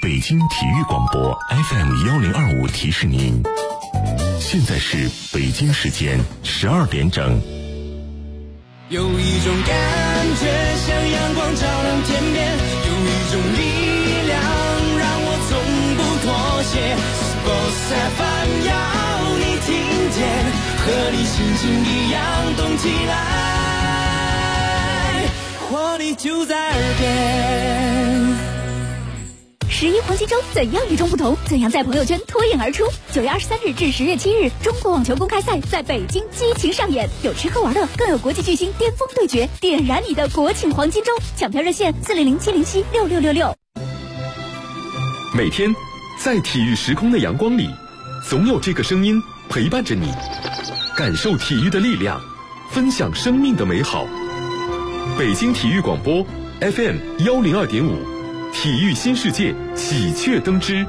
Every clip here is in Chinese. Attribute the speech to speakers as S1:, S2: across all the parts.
S1: 北京体育广播 FM1025提示您，现在是北京时间12点整。
S2: 有一种感觉像阳光照亮天边，有一种力量让我从不妥协。Sports FM 要你听见，和你心情一样动起来，活力就在耳边。
S3: 11黄金周怎样与众不同？怎样在朋友圈脱颖而出？9月23日至10月7日，中国网球公开赛在北京激情上演，有吃喝玩乐，更有国际巨星巅峰对决，点燃你的国庆黄金周！抢票热线400-707-6666。
S4: 每天在体育时空的阳光里，总有这个声音陪伴着你，感受体育的力量，分享生命的美好。北京体育广播 FM102.5，体育新世界喜鹊登枝。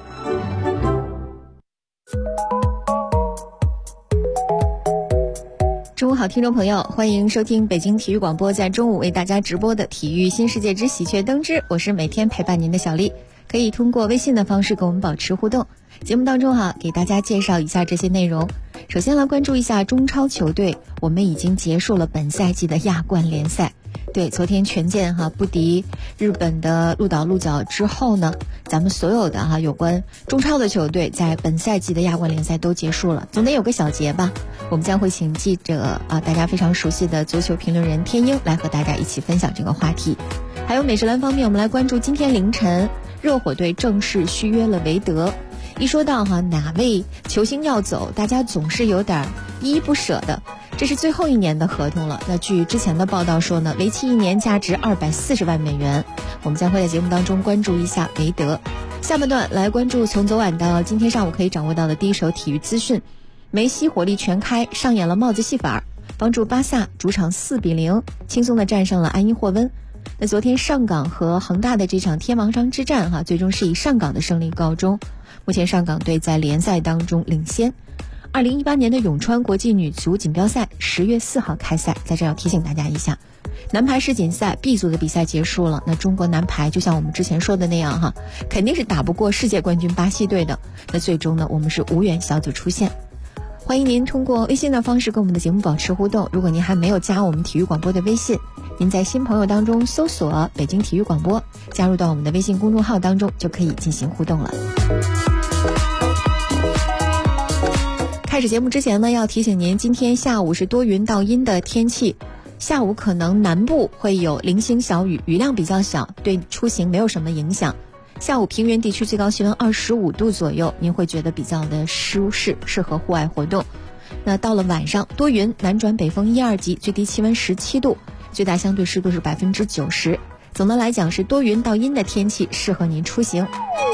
S5: 中午好，听众朋友，欢迎收听北京体育广播在中午为大家直播的体育新世界之喜鹊登枝，我是每天陪伴您的小丽，可以通过微信的方式跟我们保持互动。节目当中给大家介绍一下这些内容。首先来关注一下中超球队，我们已经结束了本赛季的亚冠联赛。对，昨天权健不敌日本的鹿岛鹿角之后呢，咱们所有的有关中超的球队在本赛季的亚冠联赛都结束了，总得有个小结吧。我们将会请记者大家非常熟悉的足球评论人天鹰来和大家一起分享这个话题。还有美职篮方面，我们来关注今天凌晨热火队正式续约了韦德。一说到哪位球星要走，大家总是有点依依不舍的。这是最后一年的合同了。那据之前的报道说呢，为期1年，价值240万美元。我们将会在节目当中关注一下韦德。下半段来关注从昨晚到今天上午可以掌握到的第一手体育资讯。梅西火力全开，上演了帽子戏法，帮助巴萨主场4-0轻松地战胜了埃因霍温。那昨天上港和恒大的这场天王山之战最终是以上港的胜利告终。目前上港队在联赛当中领先。2018年的永川国际女足锦标赛10月4号开赛，在这要提醒大家一下，男排世锦赛 B 组的比赛结束了。那中国男排就像我们之前说的那样肯定是打不过世界冠军巴西队的。那最终呢，我们是无缘小组出线。欢迎您通过微信的方式跟我们的节目保持互动。如果您还没有加我们体育广播的微信，您在新朋友当中搜索北京体育广播，加入到我们的微信公众号当中，就可以进行互动了。开始节目之前呢，要提醒您，今天下午是多云到阴的天气，下午可能南部会有零星小雨，雨量比较小，对出行没有什么影响。下午平原地区最高气温25度左右，您会觉得比较的舒适，适合户外活动。那到了晚上，多云，南转北风1、2级，最低气温17度，最大相对湿度是90%。总的来讲是多云到阴的天气，适合您出行。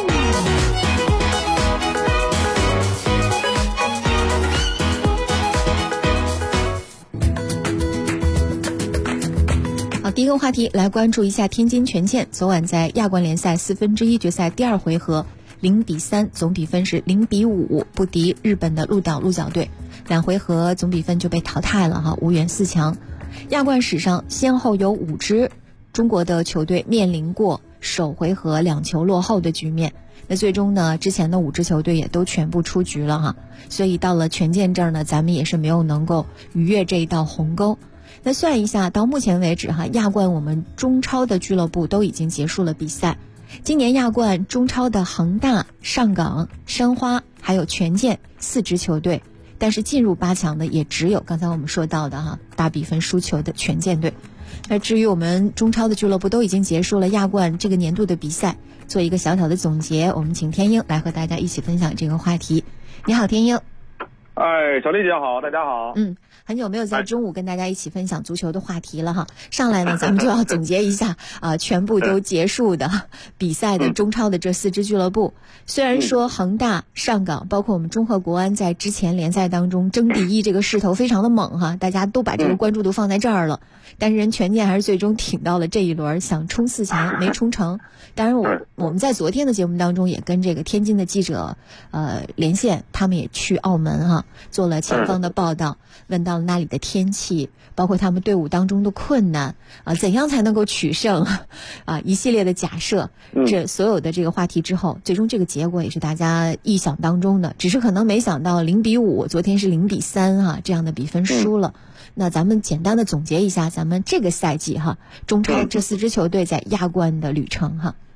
S5: 第一个话题来关注一下天津权健，昨晚在亚冠联赛1/4决赛第2回合0-3，总比分是0-5，不敌日本的鹿岛鹿角队，2回合总比分就被淘汰了无缘4强。亚冠史上先后有5支中国的球队面临过首回合2球落后的局面，那最终呢，之前的5支球队也都全部出局了所以到了权健这儿呢，咱们也是没有能够逾越这一道鸿沟。那算一下，到目前为止亚冠我们中超的俱乐部都已经结束了比赛。今年亚冠中超的恒大、上港、申花还有权健4支球队，但是进入8强的也只有刚才我们说到的大比分输球的权健队。那至于我们中超的俱乐部都已经结束了亚冠这个年度的比赛，做一个小小的总结，我们请天鹰来和大家一起分享这个话题。你好，天鹰。
S6: 小丽姐好，大家好。
S5: 很久没有在中午跟大家一起分享足球的话题了上来呢，咱们就要总结一下全部都结束的比赛的中超的这4支俱乐部。虽然说恒大、上港包括我们中赫国安在之前联赛当中争第一这个势头非常的猛大家都把这个关注度放在这儿了，但是人权健还是最终挺到了这一轮，想冲4强没冲成。当然我们在昨天的节目当中也跟这个天津的记者连线，他们也去澳门做了前方的报道，问到了了那里的天气，包括他们队伍当中的困难怎样才能够取胜一系列的假设，这所有的这个话题之后，最终这个结果也是大家意想当中的，只是可能没想到0-5，昨天是0-3这样的比分输了。那咱们简单的总结一下咱们这个赛季中超这4支球队在亚冠的旅程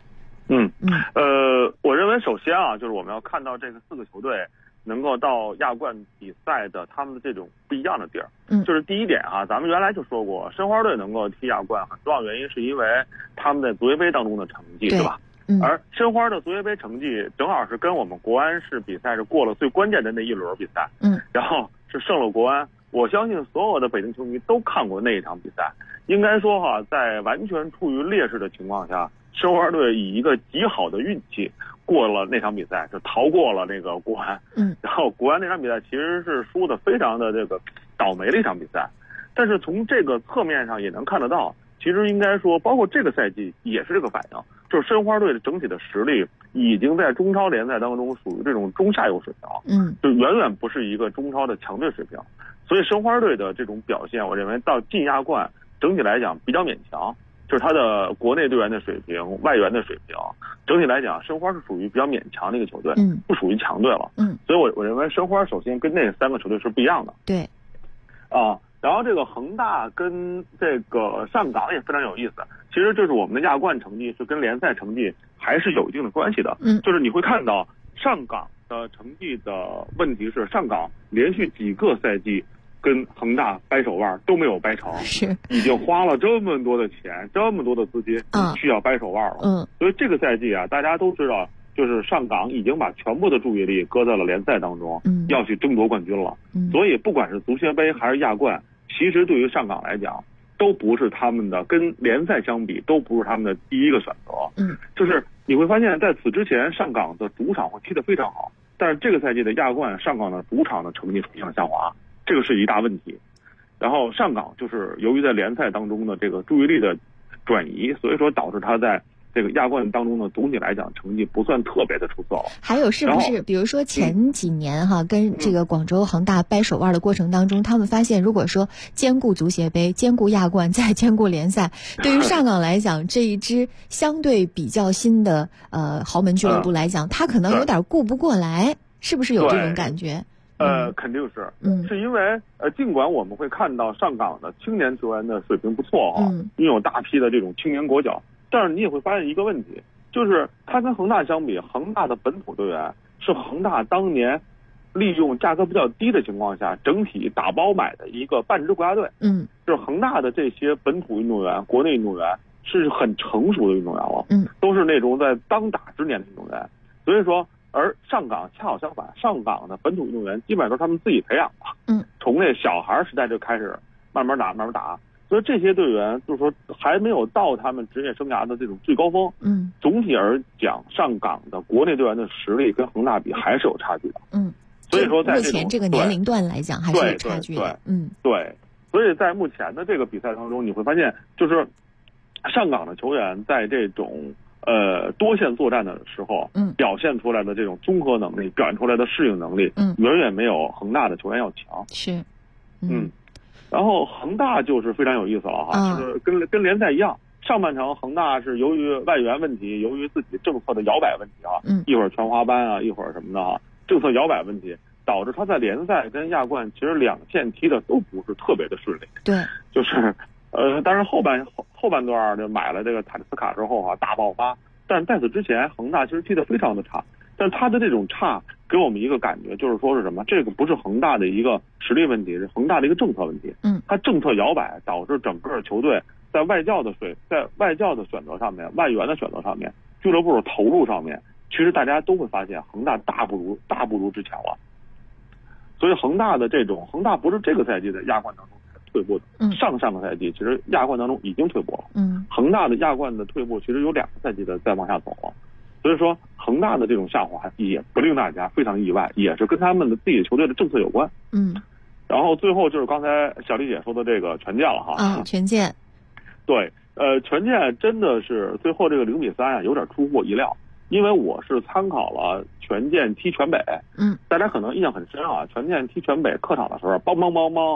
S6: 我认为首先就是我们要看到这个4个球队能够到亚冠比赛的他们的这种不一样的地儿。就是第一点咱们原来就说过，申花队能够踢亚冠很重要原因是因为他们在足协杯当中的成绩，对吧？而申花的足协杯成绩正好是跟我们国安是比赛是过了最关键的那一轮比赛，然后是胜了国安。我相信所有的北京球迷都看过那一场比赛，应该说在完全处于劣势的情况下，申花队以一个极好的运气过了那场比赛，就逃过了那个国安。然后国安那场比赛其实是输的非常的这个倒霉的一场比赛，但是从这个侧面上也能看得到，其实应该说包括这个赛季也是这个反应，就是申花队的整体的实力已经在中超联赛当中属于这种中下游水平，就远远不是一个中超的强队水平。所以申花队的这种表现，我认为到进亚冠整体来讲比较勉强，就是他的国内队员的水平、外援的水平，整体来讲申花是属于比较勉强的一个球队，不属于强队了。所以我认为申花首先跟那3个球队是不一样的。
S5: 对，
S6: 然后这个恒大跟这个上港也非常有意思，其实就是我们的亚冠成绩是跟联赛成绩还是有一定的关系的。就是你会看到上港的成绩的问题是，上港连续几个赛季跟恒大掰手腕都没有掰成，
S5: 是
S6: 已经花了这么多的钱，这么多的资金，需要掰手腕了。所以这个赛季大家都知道，就是上港已经把全部的注意力搁在了联赛当中，要去争夺冠军了。所以不管是足协杯还是亚冠，其实对于上港来讲，都不是他们的，跟联赛相比，都不是他们的第一个选择。就是你会发现在此之前，上港的主场会踢得非常好，但是这个赛季的亚冠，上港的主场的成绩出现了下滑，这个是一大问题。然后上港就是由于在联赛当中的这个注意力的转移，所以说导致他在这个亚冠当中呢，总体来讲成绩不算特别的出色了。
S5: 还有是不是比如说前几年跟这个广州恒大掰手腕的过程当中，他们发现如果说兼顾足协杯、兼顾亚冠再兼顾联赛，对于上港来讲这一支相对比较新的豪门俱乐部来讲，他可能有点顾不过来，是不是有这种感觉？
S6: 肯定是，是因为尽管我们会看到上港的青年球员的水平不错拥有大批的这种青年国脚，但是你也会发现一个问题，就是它跟恒大相比，恒大的本土队员是恒大当年利用价格比较低的情况下，整体打包买的一个半支国家队。就是恒大的这些本土运动员、国内运动员是很成熟的运动员了，都是那种在当打之年的运动员。所以说，而上港恰好相反，上港的本土运动员基本上都是他们自己培养的，从那小孩时代就开始慢慢打。所以这些队员就是说还没有到他们职业生涯的这种最高峰。总体而讲，上港的国内队员的实力跟恒大比还是有差距的。所以说在
S5: 目前这个年龄段来讲还是有差距的。
S6: 对，所以在目前的这个比赛当中，你会发现就是上港的球员在这种多线作战的时候，表现出来的这种综合能力，表现出来的适应能力，远远没有恒大的球员要强。
S5: 是，
S6: 然后恒大就是非常有意思了就是跟联赛一样，上半程恒大是由于外援问题，由于自己政策的摇摆问题一会儿全华班一会儿什么的政策摇摆问题，导致他在联赛跟亚冠其实两线踢的都不是特别的顺利。
S5: 对，
S6: 就是但是后半段就买了这个塔利斯卡之后大爆发，但是在此之前恒大其实踢得非常的差。但他的这种差给我们一个感觉，就是说是什么？这个不是恒大的一个实力问题，是恒大的一个政策问题。他政策摇摆导致整个球队在外教的选择上面、外援的选择上面、俱乐部的投入上面，其实大家都会发现恒大大不如之前了。所以恒大不是这个赛季的亚冠当中退步的，上个赛季其实亚冠当中已经退步了。恒大的亚冠的退步其实有2个赛季的再往下走了。所以说恒大的这种下滑也不令大家非常意外，也是跟他们的自己球队的政策有关。然后最后就是刚才小丽姐说的这个权健了
S5: 权健。
S6: 对，权健真的是最后这个0-3有点出乎我意料，因为我是参考了权健踢全北。大家可能印象很深权健踢全北客场的时候，梆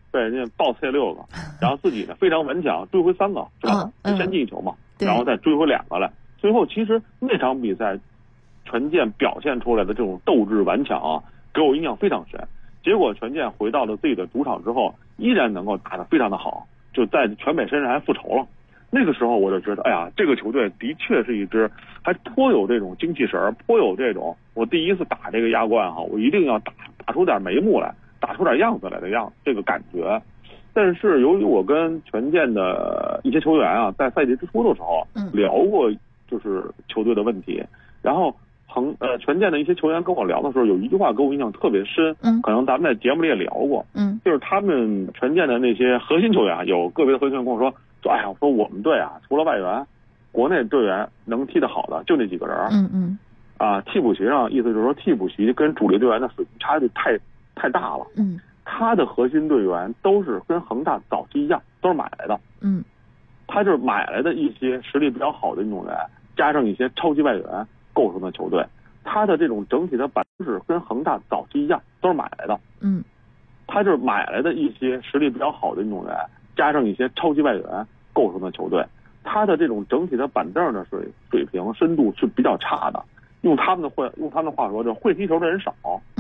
S6: 被人家暴刺6个，然后自己呢非常顽强追回3个，是吧？先进一球嘛，然后再追回2个来。最后其实那场比赛，权健表现出来的这种斗志顽强啊，给我印象非常深。结果权健回到了自己的主场之后，依然能够打得非常的好，就在全北身上还复仇了。那个时候我就觉得，哎呀，这个球队的确是一支还颇有这种精气神，颇有这种我第一次打这个亚冠哈，我一定要打出点眉目来，打出点样子来的这个感觉。但是由于我跟权健的一些球员啊，在赛季之初的时候聊过就是球队的问题，然后权健的一些球员跟我聊的时候，有一句话给我印象特别深，可能咱们在节目里也聊过，就是他们权健的那些核心球员，有个别的核心球员跟我说，哎呀，说我们队啊，除了外援，国内队员能踢得好的就那几个人，替补席上意思就是说替补席跟主力队员的水平差距太大了，他的核心队员都是跟恒大早期一样，都是买来的，他就是买来的一些实力比较好的运动员，加上一些超级外援构成的球队，他的这种整体的板是跟恒大早期一样，都是买来的，他就是买来的一些实力比较好的运动员，加上一些超级外援构成的球队，他的这种整体的板凳的水平深度是比较差的，用他们的话说，就会踢球的人少，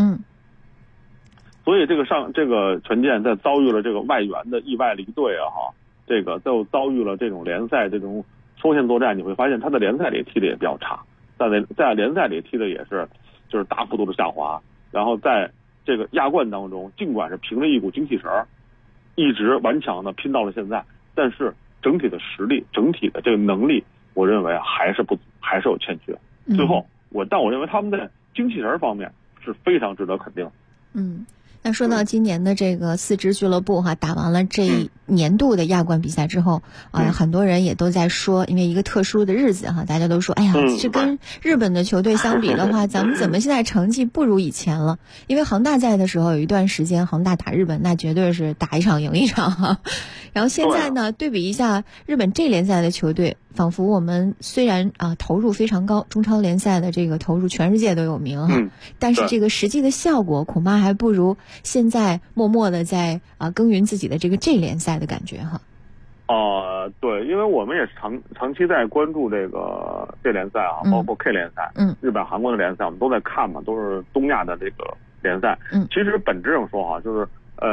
S6: 所以这个权健在遭遇了这个外援的意外离队啊，这个就遭遇了这种联赛这种双线作战，你会发现他在联赛里踢的也比较差，在联赛里踢的也是就是大幅度的下滑，然后在这个亚冠当中，尽管是凭着一股精气神，一直顽强的拼到了现在，但是整体的实力、整体的这个能力，我认为还是不足，还是有欠缺。最后但我认为他们在精气神方面是非常值得肯定。
S5: 那说到今年的这个4支俱乐部打完了这年度的亚冠比赛之后，很多人也都在说，因为一个特殊的日子大家都说，哎呀，这跟日本的球队相比的话，咱们怎么现在成绩不如以前了？因为恒大在的时候有一段时间，恒大打日本那绝对是打一场赢一场然后现在呢，对比一下日本这联赛的球队，仿佛我们虽然投入非常高，中超联赛的这个投入全世界都有名但是这个实际的效果恐怕还不如现在默默的在耕耘自己的这个联赛的感觉
S6: 对，因为我们也是长期在关注这联赛包括 K 联赛，日本、韩国的联赛我们都在看嘛，都是东亚的这个联赛。其实本质上说就是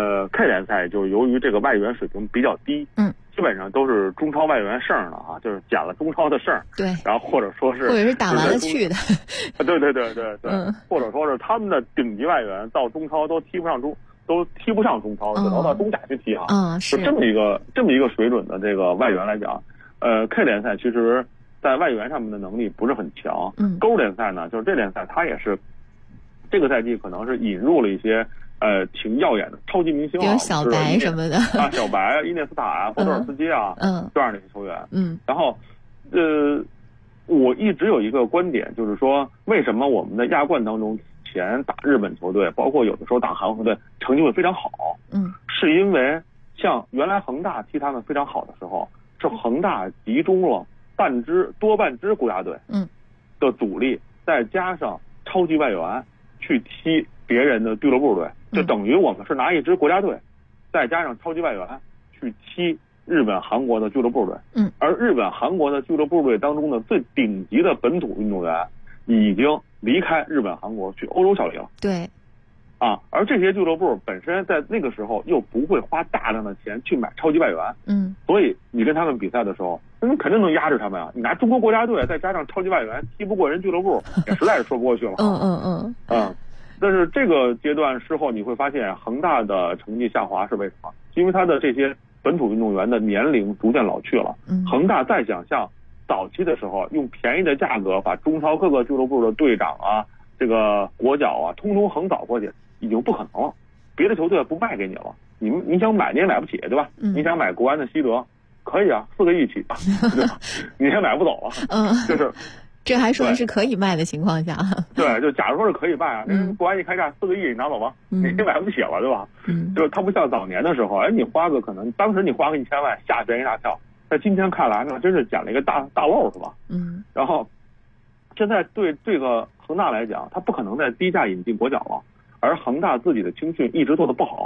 S6: K 联赛就由于这个外援水平比较低，基本上都是中超外援剩了就是捡了中超的剩，对，然后或者是
S5: 打完了去的，
S6: 对，或者说是他们的顶级外援到中超都踢不上中超，只能到中甲去踢是这么一个水准的这个外援来讲，K 联赛其实在外援上面的能力不是很强。勾联赛呢，就是这联赛它也是这个赛季可能是引入了一些挺耀眼的超级明星
S5: 比如小白什么的
S6: 小白、伊涅斯塔博特尔斯基这样的一些球员。然后我一直有一个观点，就是说为什么我们的亚冠当中前打日本球队，包括有的时候打韩国球队成绩会非常好，是因为像原来恒大踢他们非常好的时候，是恒大集中了多半支国家队的主力，再加上超级外援去踢别人的俱乐部队，就等于我们是拿一支国家队再加上超级外援去踢日本、韩国的俱乐部队，而日本、韩国的俱乐部队当中的最顶级的本土运动员已经离开日本、韩国去欧洲效力了。
S5: 对，
S6: 而这些俱乐部本身在那个时候又不会花大量的钱去买超级外援，所以你跟他们比赛的时候，你肯定能压制他们你拿中国国家队再加上超级外援，踢不过人俱乐部，也实在是说不过去了。但是这个阶段事后，你会发现恒大的成绩下滑是为什么？因为他的这些本土运动员的年龄逐渐老去了。恒大再想像早期的时候用便宜的价格把中超各个俱乐部的队长这个国脚通通横扫过去，已经不可能了。别的球队不卖给你了，你想买你也买不起，对吧？你想买国安的西德，可以4个亿起吧，对吧？你也买不走了。就是
S5: 这还说是可以卖的情况下，
S6: 对，就假如说是可以卖国安一开价4个亿，你拿走吧，你也买不起了，对吧？就是他不像早年的时候，你花个可能当时你花个1000万吓别人一大跳，在今天看来呢，真是捡了一个大漏，是吧？然后现在对这个恒大来讲，他不可能在低价引进国脚了，而恒大自己的青训一直做得不好，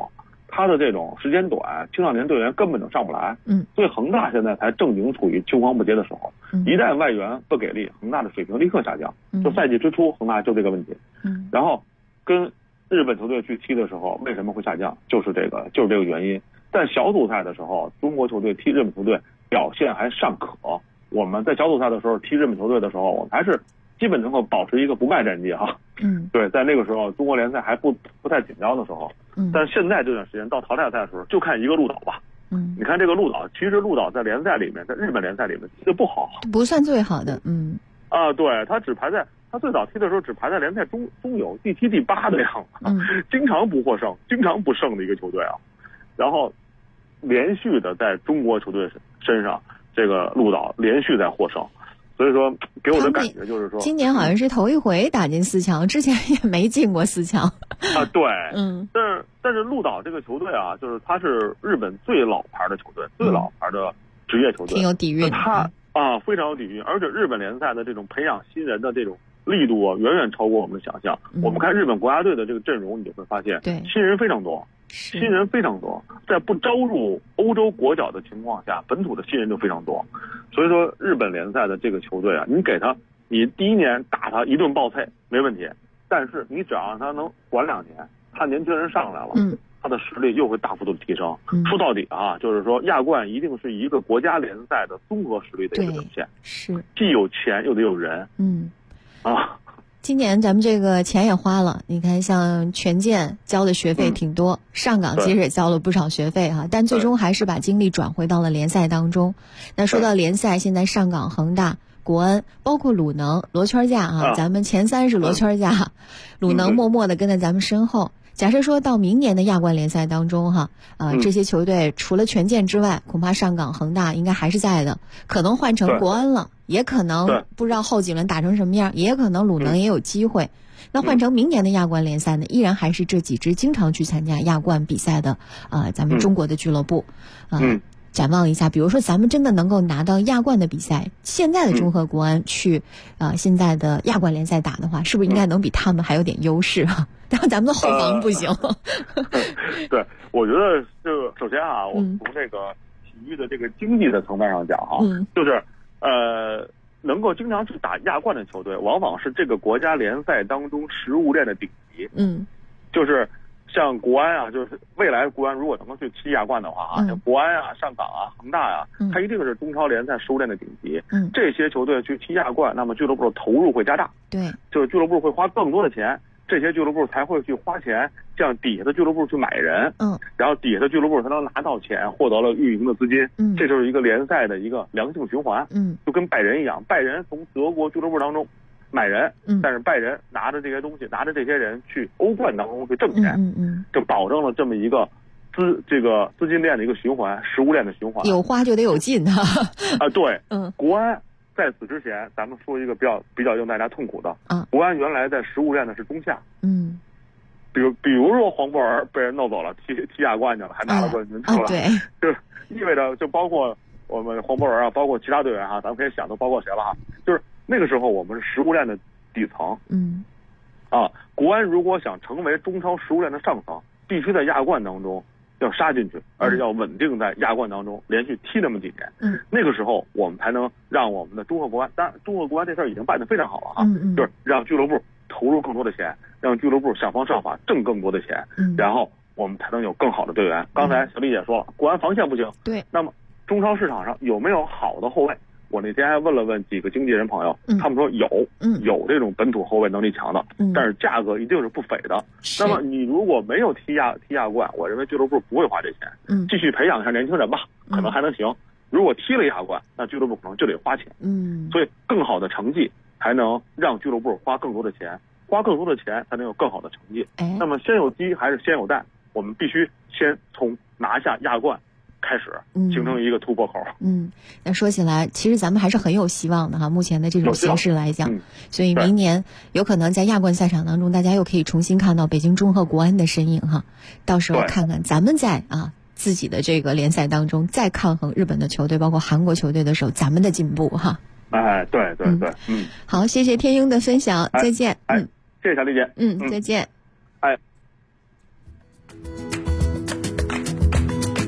S6: 他的这种时间短，青少年队员根本就上不来。所以恒大现在才正经处于青黄不接的时候。一旦外援不给力，恒大的水平立刻下降。就赛季之初，恒大就这个问题。然后跟日本球队去踢的时候，为什么会下降？就是这个原因。在小组赛的时候，中国球队踢日本球队表现还尚可。我们在小组赛的时候踢日本球队的时候，我们还是基本能够保持一个不败战绩哈。对，在那个时候中国联赛还不太紧张的时候。但是现在这段时间到淘汰赛的时候，就看一个鹿岛吧。你看这个鹿岛，其实鹿岛在联赛里面，在日本联赛里面踢得不好，
S5: 不算最好的。
S6: 对，他最早踢的时候只排在联赛中游第7、第8的样子，经常不获胜，经常不胜的一个球队啊。然后连续的在中国球队身上，这个鹿岛连续在获胜。所以说给我的感觉就是说，
S5: 今年好像是头一回打进4强，之前也没进过4强。
S6: 对，但是鹿岛这个球队啊，就是它是日本最老牌的球队，最老牌的职业球队，
S5: 挺有底蕴。
S6: 它非常有底蕴，而且日本联赛的这种培养新人的这种力度啊，远远超过我们的想象。我们看日本国家队的这个阵容，你就会发现，新人非常多。新人非常多，在不招入欧洲国脚的情况下，本土的新人就非常多。所以说，日本联赛的这个球队啊，你第一年打他一顿暴菜没问题，但是你只要让他能管2年，他年轻人上来了，他的实力又会大幅度提升。说到底啊，就是说亚冠一定是一个国家联赛的综合实力的一个表现，
S5: 是
S6: 既有钱又得有人。
S5: 今年咱们这个钱也花了，你看像权健交的学费挺多，上港其实也交了不少学费哈，但最终还是把精力转回到了联赛当中。那说到联赛，现在上港、恒大、国安，包括鲁能、罗圈架哈，咱们前3是罗圈架，鲁能默默的跟在咱们身后。假设说到明年的亚冠联赛当中哈，这些球队除了权健之外，恐怕上港、恒大应该还是在的，可能换成国安了，也可能不知道后几轮打成什么样，也可能鲁能也有机会。那换成明年的亚冠联赛呢，依然还是这几支经常去参加亚冠比赛的咱们中国的俱乐部。展望一下，比如说咱们真的能够拿到亚冠的比赛，现在的中赫国安去现在的亚冠联赛打的话，是不是应该能比他们还有点优势啊？然后咱们的后防不行。
S6: 对，我觉得这个首先啊，我们从这个体育的这个经济的层面上讲哈，就是能够经常去打亚冠的球队，往往是这个国家联赛当中食物链的顶级。就是像国安啊，就是未来国安如果能够去踢亚冠的话啊，像国安啊、上港啊、恒大啊，它一定是中超联赛食物链的顶级。这些球队去踢亚冠，那么俱乐部投入会加大。对，就是俱乐部会花更多的钱，这些俱乐部才会去花钱向底下的俱乐部去买人。然后底下的俱乐部才能拿到钱，获得了运营的资金。这就是一个联赛的一个良性循环。就跟拜仁一样，拜仁从德国俱乐部当中买人，但是拜仁拿着这些东西，拿着这些人去欧冠当中去挣钱，就保证了这么一个资金链的一个循环，食物链的循环。
S5: 有花就得有进
S6: 对，国安在此之前，咱们说一个比较令大家痛苦的，国安原来在食物链的是中下，比如说黄博尔被人弄走了，踢亚冠去了，还拿了冠军，是吧？
S5: 对，
S6: 就意味着就包括我们黄博尔啊，包括其他队员哈，咱们可以想都包括谁了哈，就是那个时候我们是食物链的底层，国安如果想成为中超食物链的上层，必须在亚冠当中要杀进去，而且要稳定在亚冠当中连续踢那么几年，那个时候我们才能让我们的中赫国安，当然中赫国安这事儿已经办得非常好了啊，就是让俱乐部投入更多的钱，让俱乐部想方设法挣更多的钱，然后我们才能有更好的队员。刚才小丽姐说了，国安防线不行，对，那么中超市场上有没有好的后卫？我那天还问了问几个经纪人朋友，他们说有这种本土后卫能力强的，但是价格一定是不菲的。那么你如果没有踢亚冠，我认为俱乐部不会花这钱，继续培养一下年轻人吧，可能还能行。如果踢了亚冠，那俱乐部可能就得花钱，所以更好的成绩才能让俱乐部花更多的钱，花更多的钱才能有更好的成绩。那么先有鸡还是先有蛋？我们必须先从拿下亚冠开始，形成一个突破口。
S5: 那说起来，其实咱们还是很有希望的哈。目前的这种形势来讲，所以明年有可能在亚冠赛场当中，大家又可以重新看到北京中赫国安的身影哈。到时候看看咱们在自己的这个联赛当中再抗衡日本的球队，包括韩国球队的时候，咱们的进步哈。
S6: 对，
S5: 好，谢谢天鹰的分享，再见。
S6: 谢谢小丽姐。
S5: 再见。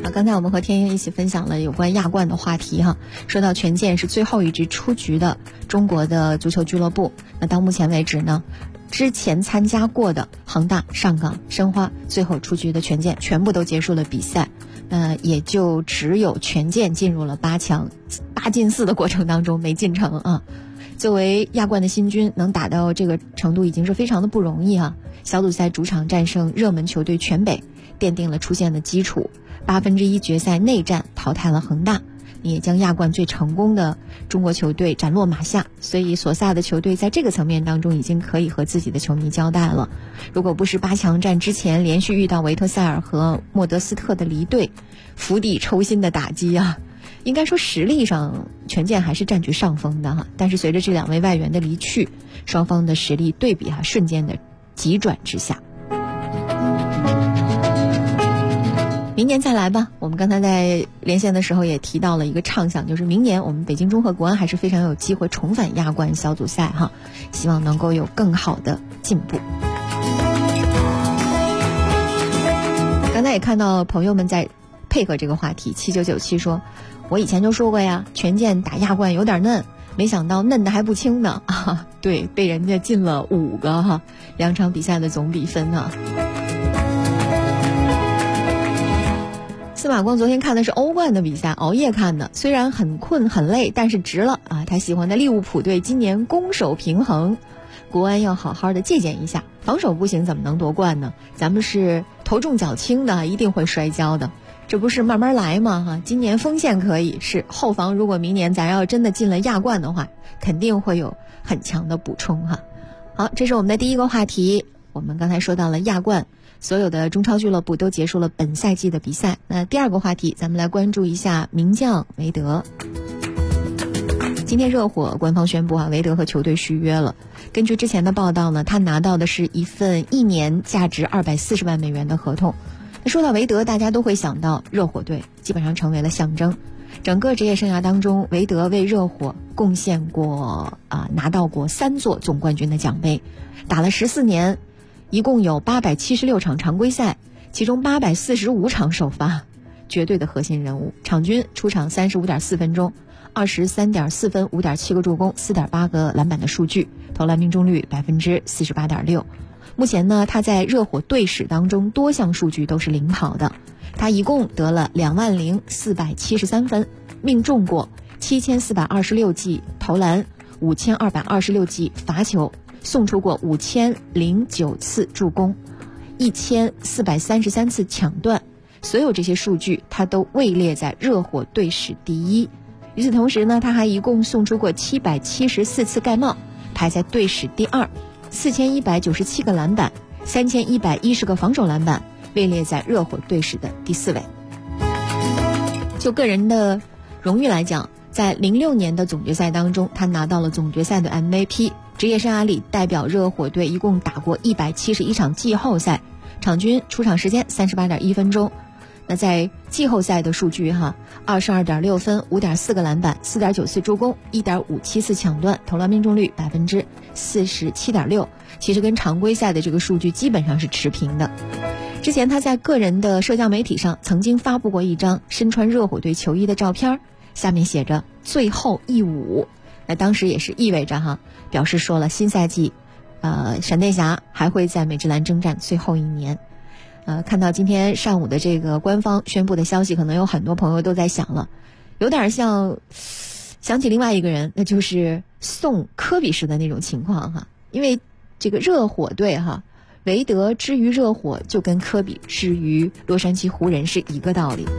S5: 刚才我们和天鹰一起分享了有关亚冠的话题哈。说到权健是最后一支出局的中国的足球俱乐部，那到目前为止呢，之前参加过的恒大、上港、申花最后出局的权健全部都结束了比赛，也就只有权健进入了8强，8进4的过程当中没进城啊。作为亚冠的新军，能打到这个程度已经是非常的不容易啊。小组赛主场战胜热门球队全北，奠定了出线的基础。1/8决赛内战淘汰了恒大，也将亚冠最成功的中国球队斩落马下。所以索萨的球队在这个层面当中已经可以和自己的球迷交代了。如果不是8强战之前连续遇到维特塞尔和莫德斯特的离队，釜底抽薪的打击啊，应该说实力上权健还是占据上风的哈。但是随着这2位外援的离去，双方的实力对比瞬间的急转直下。明年再来吧，我们刚才在连线的时候也提到了一个畅想，就是明年我们北京中和国安还是非常有机会重返亚冠小组赛哈，希望能够有更好的进步。刚才也看到朋友们在配合这个话题，7997说，我以前就说过呀，权健打亚冠有点嫩，没想到嫩的还不轻呢啊！对，被人家进了5个哈，2场比赛的总比分啊。司马光昨天看的是欧冠的比赛，熬夜看的，虽然很困很累，但是值了啊！他喜欢的利物浦队今年攻守平衡，国安要好好的借鉴一下，防守不行怎么能夺冠呢？咱们是头重脚轻的，一定会摔跤的，这不是慢慢来吗？哈，今年锋线可以，是后防如果明年咱要真的进了亚冠的话，肯定会有很强的补充哈。好，这是我们的第一个话题，我们刚才说到了亚冠。所有的中超俱乐部都结束了本赛季的比赛。那第二个话题，咱们来关注一下名将韦德。今天热火官方宣布啊，韦德和球队续约了。根据之前的报道呢，他拿到的是一份1年价值240万美元的合同。那说到韦德，大家都会想到热火队，基本上成为了象征。整个职业生涯当中，韦德为热火贡献过拿到过3座总冠军的奖杯，打了14年。一共有876场常规赛，其中845场首发，绝对的核心人物。场均出场35.4分钟，23.4分，5.7个助攻，4.8个篮板的数据，投篮命中率48.6%。目前呢，他在热火队史当中多项数据都是领跑的。他一共得了20473分，命中过7426记投篮，5226记罚球。送出过5009次助攻，1433次抢断，所有这些数据他都位列在热火队史第1。与此同时呢，他还一共送出过774次盖帽，排在队史第2，4197个篮板，3110个防守篮板，位列在热火队史的第4位。就个人的荣誉来讲，在06年的总决赛当中，他拿到了总决赛的 MVP。职业生涯里代表热火队一共打过171场季后赛，场均出场时间38.1分钟。那在季后赛的数据哈，22.6分，5.4个篮板，4.9次助攻，1.57次抢断，投篮命中率47.6%，其实跟常规赛的这个数据基本上是持平的。之前他在个人的社交媒体上曾经发布过一张身穿热火队球衣的照片，下面写着最后一舞。那当时也是意味着表示说了新赛季闪电侠还会在美职篮征战最后1年。看到今天上午的这个官方宣布的消息，可能有很多朋友都在想了，有点像想起另外一个人，那就是送科比式的那种情况哈。因为这个热火队韦德之于热火就跟科比之于洛杉矶湖人是一个道理。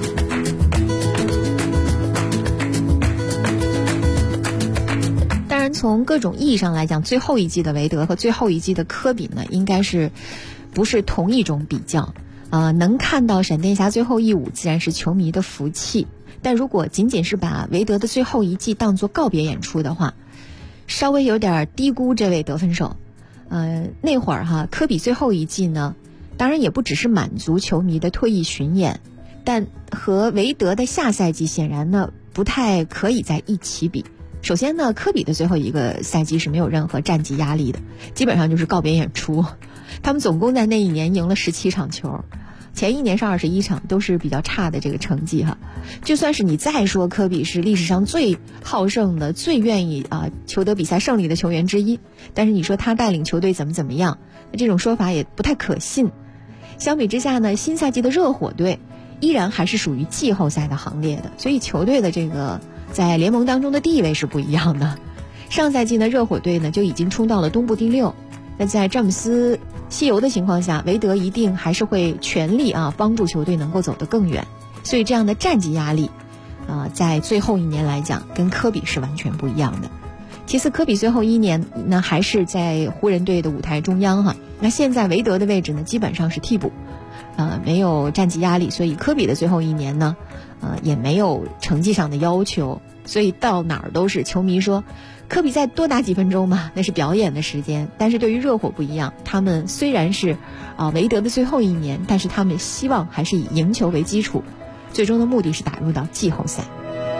S5: 从各种意义上来讲，最后一季的韦德和最后一季的科比呢，应该是不是同一种比较。能看到闪电侠最后一舞自然是球迷的福气，但如果仅仅是把韦德的最后一季当作告别演出的话，稍微有点低估这位得分手。那会儿科比最后一季呢，当然也不只是满足球迷的退役巡演，但和韦德的下赛季显然呢不太可以在一起比。首先呢，科比的最后一个赛季是没有任何战绩压力的，基本上就是告别演出。他们总共在那一年赢了17场球， 前一年是21场，都是比较差的这个成绩哈。就算是你再说科比是历史上最好胜的、最愿意求得比赛胜利的球员之一，但是你说他带领球队怎么样，这种说法也不太可信。相比之下呢，新赛季的热火队依然还是属于季后赛的行列的，所以球队的这个在联盟当中的地位是不一样的。上赛季呢，热火队呢就已经冲到了东部第6，那在詹姆斯西游的情况下，韦德一定还是会全力帮助球队能够走得更远，所以这样的战绩压力在最后一年来讲跟科比是完全不一样的。其次，科比最后1年呢还是在湖人队的舞台中央哈，那现在韦德的位置呢基本上是替补，没有战绩压力，所以科比的最后1年呢也没有成绩上的要求，所以到哪儿都是球迷说科比再多打几分钟嘛，那是表演的时间。但是对于热火不一样，他们虽然是韦德的最后1年，但是他们希望还是以赢球为基础，最终的目的是打入到季后赛。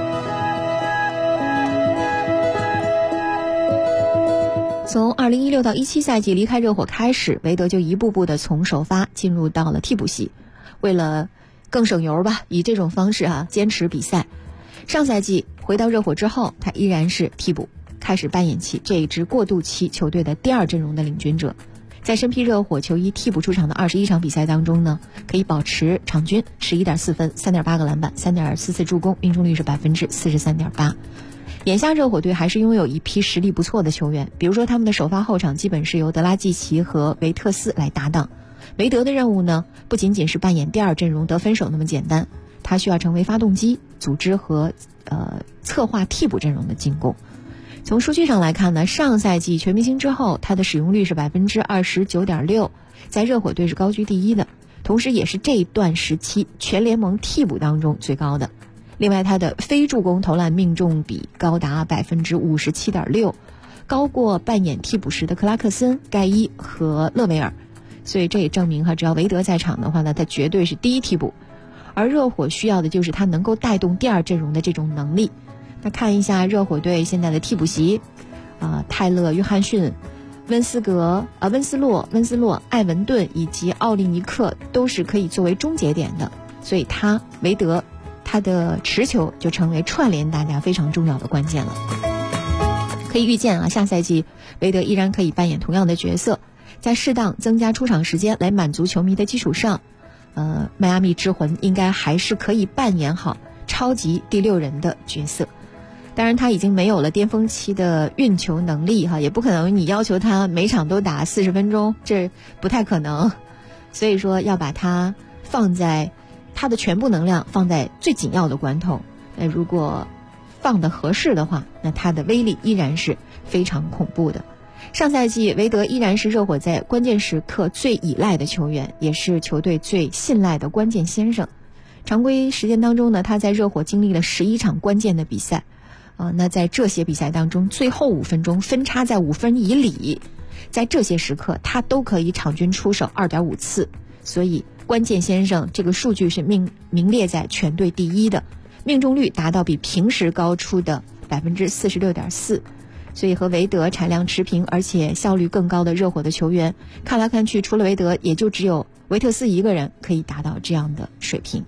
S5: 从2016到17赛季离开热火开始，韦德就一步步的从首发进入到了替补席，为了更省油吧，以这种方式坚持比赛。上赛季回到热火之后，他依然是替补，开始扮演起这一支过渡期球队的第2阵容的领军者。在身披热火球衣替补出场的21场比赛当中呢，可以保持场均 11.4 分、3.8个篮板、3.4次助攻，命中率是 43.8%。眼下热火队还是拥有一批实力不错的球员，比如说他们的首发后场基本是由德拉季奇和维特斯来搭档。韦德的任务呢，不仅仅是扮演第2阵容得分手那么简单，他需要成为发动机，组织和策划替补阵容的进攻。从数据上来看呢，上赛季全明星之后，他的使用率是 29.6%， 在热火队是高居第1的，同时也是这一段时期全联盟替补当中最高的。另外他的非助攻投篮命中比高达 57.6%， 高过扮演替补时的克拉克森、盖伊和勒维尔，所以这也证明只要韦德在场的话呢，他绝对是第1替补。而热火需要的就是他能够带动第2阵容的这种能力。那看一下热火队现在的替补席，泰勒·约翰逊、温斯洛、艾文顿以及奥利尼克都是可以作为终结点的，所以韦德他的持球就成为串联大家非常重要的关键了。可以预见下赛季韦德依然可以扮演同样的角色，在适当增加出场时间来满足球迷的基础上，迈阿密之魂应该还是可以扮演好超级第6人的角色。当然他已经没有了巅峰期的运球能力也不可能你要求他每场都打40分钟，这不太可能。所以说要把他放在他的全部能量放在最紧要的关头，那如果放得合适的话，那他的威力依然是非常恐怖的。上赛季韦德依然是热火在关键时刻最依赖的球员，也是球队最信赖的关键先生。常规时间当中呢，他在热火经历了11场关键的比赛，那在这些比赛当中，最后5分钟分差在5分以里，在这些时刻他都可以场均出手 2.5 次，所以关键先生这个数据是名列在全队第1的，命中率达到比平时高出的 46.4%。所以和韦德产量持平而且效率更高的热火的球员，看来看去除了韦德，也就只有维特斯一个人可以达到这样的水平。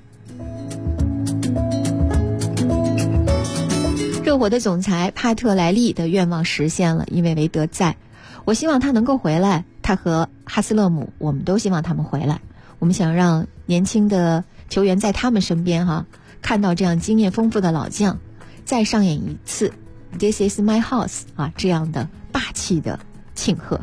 S5: 热火的总裁帕特莱利的愿望实现了，因为韦德在，我希望他能够回来，他和哈斯勒姆我们都希望他们回来，我们想让年轻的球员在他们身边看到这样经验丰富的老将再上演一次 This is my house 这样的霸气的庆贺。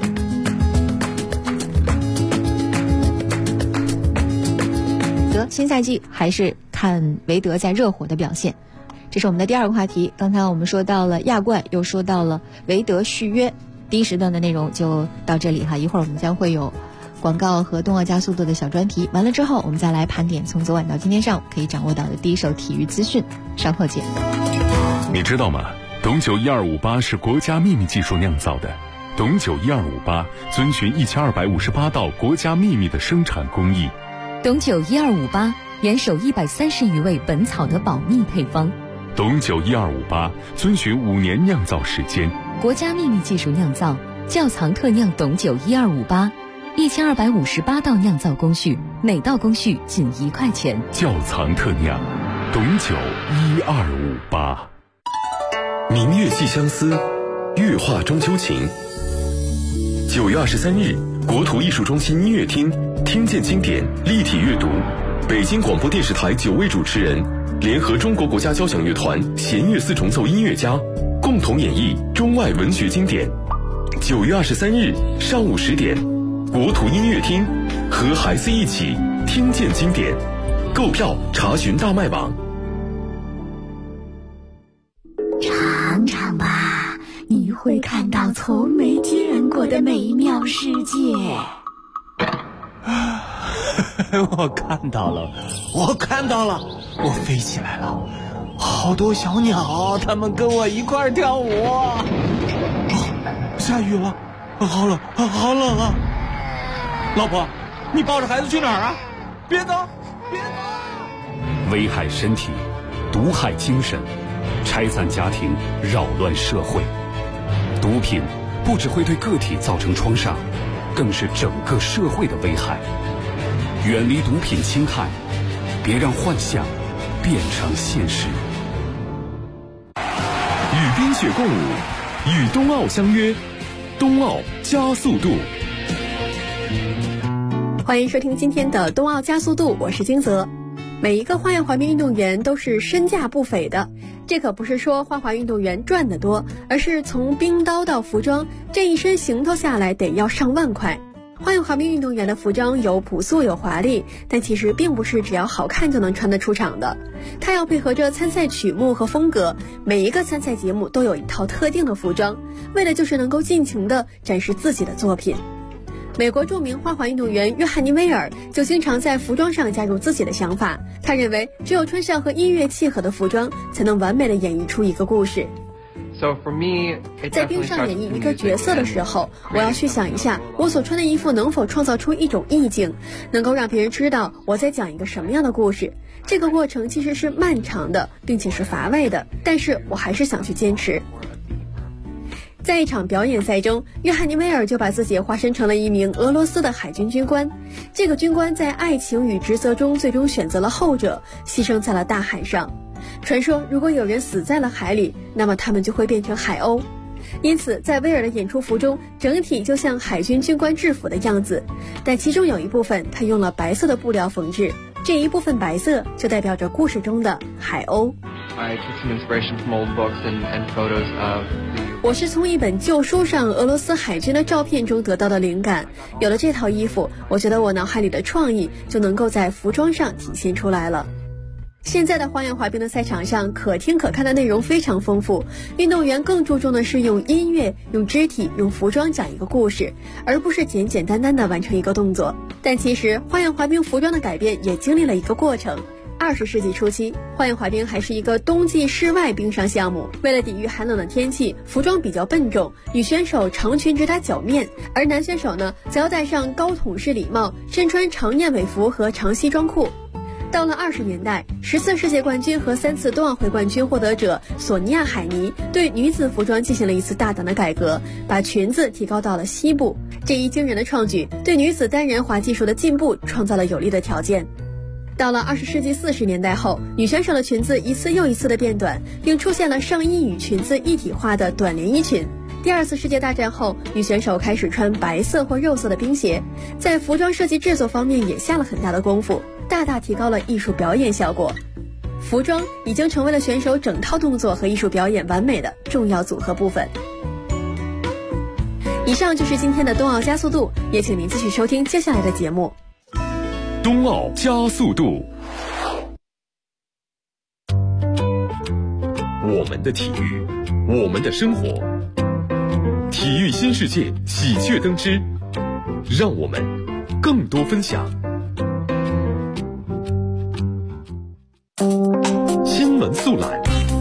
S5: 新赛季还是看韦德在热火的表现，这是我们的第2个话题。刚才我们说到了亚冠，又说到了韦德续约，第1时段的内容就到这里一会儿我们将会有广告和冬奥加速度的小专题，完了之后我们再来盘点从昨晚到今天上午可以掌握到的第一手体育资讯，稍后见。
S1: 你知道吗？董酒1258是国家秘密技术酿造的，董酒1258遵循1258道国家秘密的生产工艺。
S7: 董酒1258严守130余味本草的保密配方。
S1: 董酒1258遵循5年酿造时间，
S7: 国家秘密技术酿造，窖藏特酿董酒1258， ，1258道酿造工序，每道工序仅1块钱。
S1: 窖藏特酿，董酒1258。
S4: 明月寄相思，月画中秋情。9月23日，国土艺术中心音乐厅听见经典立体阅读，北京广播电视台9位主持人联合中国国家交响乐团弦乐4重奏音乐家共同演绎中外文学经典。9月23日上午10点，国土音乐厅和孩子一起听见经典。购票查询大麦网。
S3: 尝尝吧，你会看到从没见过的美妙世界。
S8: 我看到了，我飞起来了，好多小鸟，它们跟我一块儿跳舞。下雨了，好冷啊！老婆，你抱着孩子去哪儿啊？别走！
S9: 危害身体，毒害精神，拆散家庭，扰乱社会。毒品不只会对个体造成创伤，更是整个社会的危害。远离毒品侵害，别让幻想变成现实。
S4: 与冰雪共舞，与冬奥相约，冬奥加速度。
S10: 欢迎收听今天的冬奥加速度，我是金泽。每一个花样滑冰运动员都是身价不菲的，这可不是说花滑运动员赚得多，而是从冰刀到服装，这一身行头下来得要上万块。花样滑冰运动员的服装有朴素有华丽，但其实并不是只要好看就能穿得出场的，它要配合着参赛曲目和风格，每一个参赛节目都有一套特定的服装，为的就是能够尽情地展示自己的作品。美国著名花滑运动员约翰尼·威尔就经常在服装上加入自己的想法，他认为只有穿上和音乐契合的服装，才能完美地演绎出一个故事。在冰上演绎一个角色的时候，我要去想一下我所穿的衣服能否创造出一种意境，能够让别人知道我在讲一个什么样的故事。这个过程其实是漫长的，并且是乏味的，但是我还是想去坚持。在一场表演赛中，约翰尼·威尔就把自己化身成了一名俄罗斯的海军军官。这个军官在爱情与职责中最终选择了后者，牺牲在了大海上。传说如果有人死在了海里，那么他们就会变成海鸥。因此在威尔的演出服中，整体就像海军军官制服的样子，但其中有一部分他用了白色的布料缝制，这一部分白色就代表着故事中的海鸥。我是从一本旧书上俄罗斯海军的照片中得到的灵感，有了这套衣服，我觉得我脑海里的创意就能够在服装上体现出来了。现在的花样滑冰的赛场上，可听可看的内容非常丰富，运动员更注重的是用音乐、用肢体、用服装讲一个故事，而不是简简单单的完成一个动作。但其实花样滑冰服装的改变也经历了一个过程。20世纪初期，花样滑冰还是一个冬季室外冰上项目，为了抵御寒冷的天气，服装比较笨重，女选手长裙直达脚面，而男选手呢则要戴上高筒式礼帽，身穿长燕尾服和长西装裤。到了20年代，10次世界冠军和3次冬奥会冠军获得者索尼娅·海尼对女子服装进行了一次大胆的改革，把裙子提高到了膝部。这一惊人的创举对女子单人滑技术的进步创造了有利的条件。到了20世纪40年代后，女选手的裙子一次又一次的变短，并出现了上衣与裙子一体化的短连衣裙。第2次世界大战后，女选手开始穿白色或肉色的冰鞋，在服装设计制作方面也下了很大的功夫，大大提高了艺术表演效果。服装已经成为了选手整套动作和艺术表演完美的重要组合部分。以上就是今天的冬奥加速度，也请您继续收听接下来的节目。
S4: 冬奥加速度，我们的体育，我们的生活，体育新世界喜鹊登枝，让我们更多分享。新闻速览。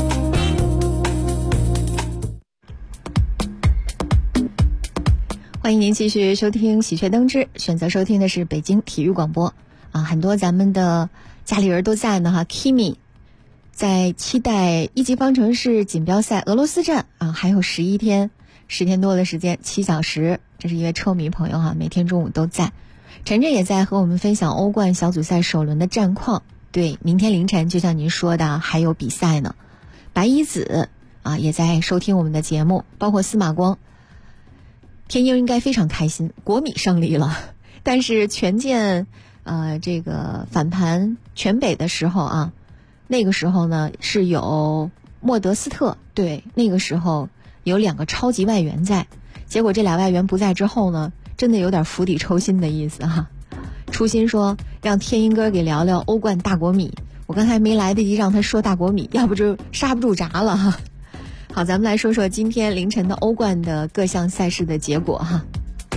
S5: 欢迎您继续收听喜鹊登枝，选择收听的是北京体育广播啊，很多咱们的家里人都在呢哈。Kimi 在期待一级方程式锦标赛俄罗斯站啊，还有11天， 10天多的时间，7小时，这是一位车迷朋友哈，每天中午都在。晨晨也在和我们分享欧冠小组赛首轮的战况。对，明天凌晨就像您说的还有比赛呢。白衣子也在收听我们的节目，包括司马光。天鹰应该非常开心，国米胜利了。但是权健这个反盘全北的时候那个时候呢是有莫德斯特，对，那个时候有2个超级外援在，结果这俩外援不在之后呢，真的有点釜底抽薪的意思哈。初心说让天鹰哥给聊聊欧冠大国米，我刚才没来得及让他说大国米，要不就刹不住闸了哈。好，咱们来说说今天凌晨的欧冠的各项赛事的结果哈。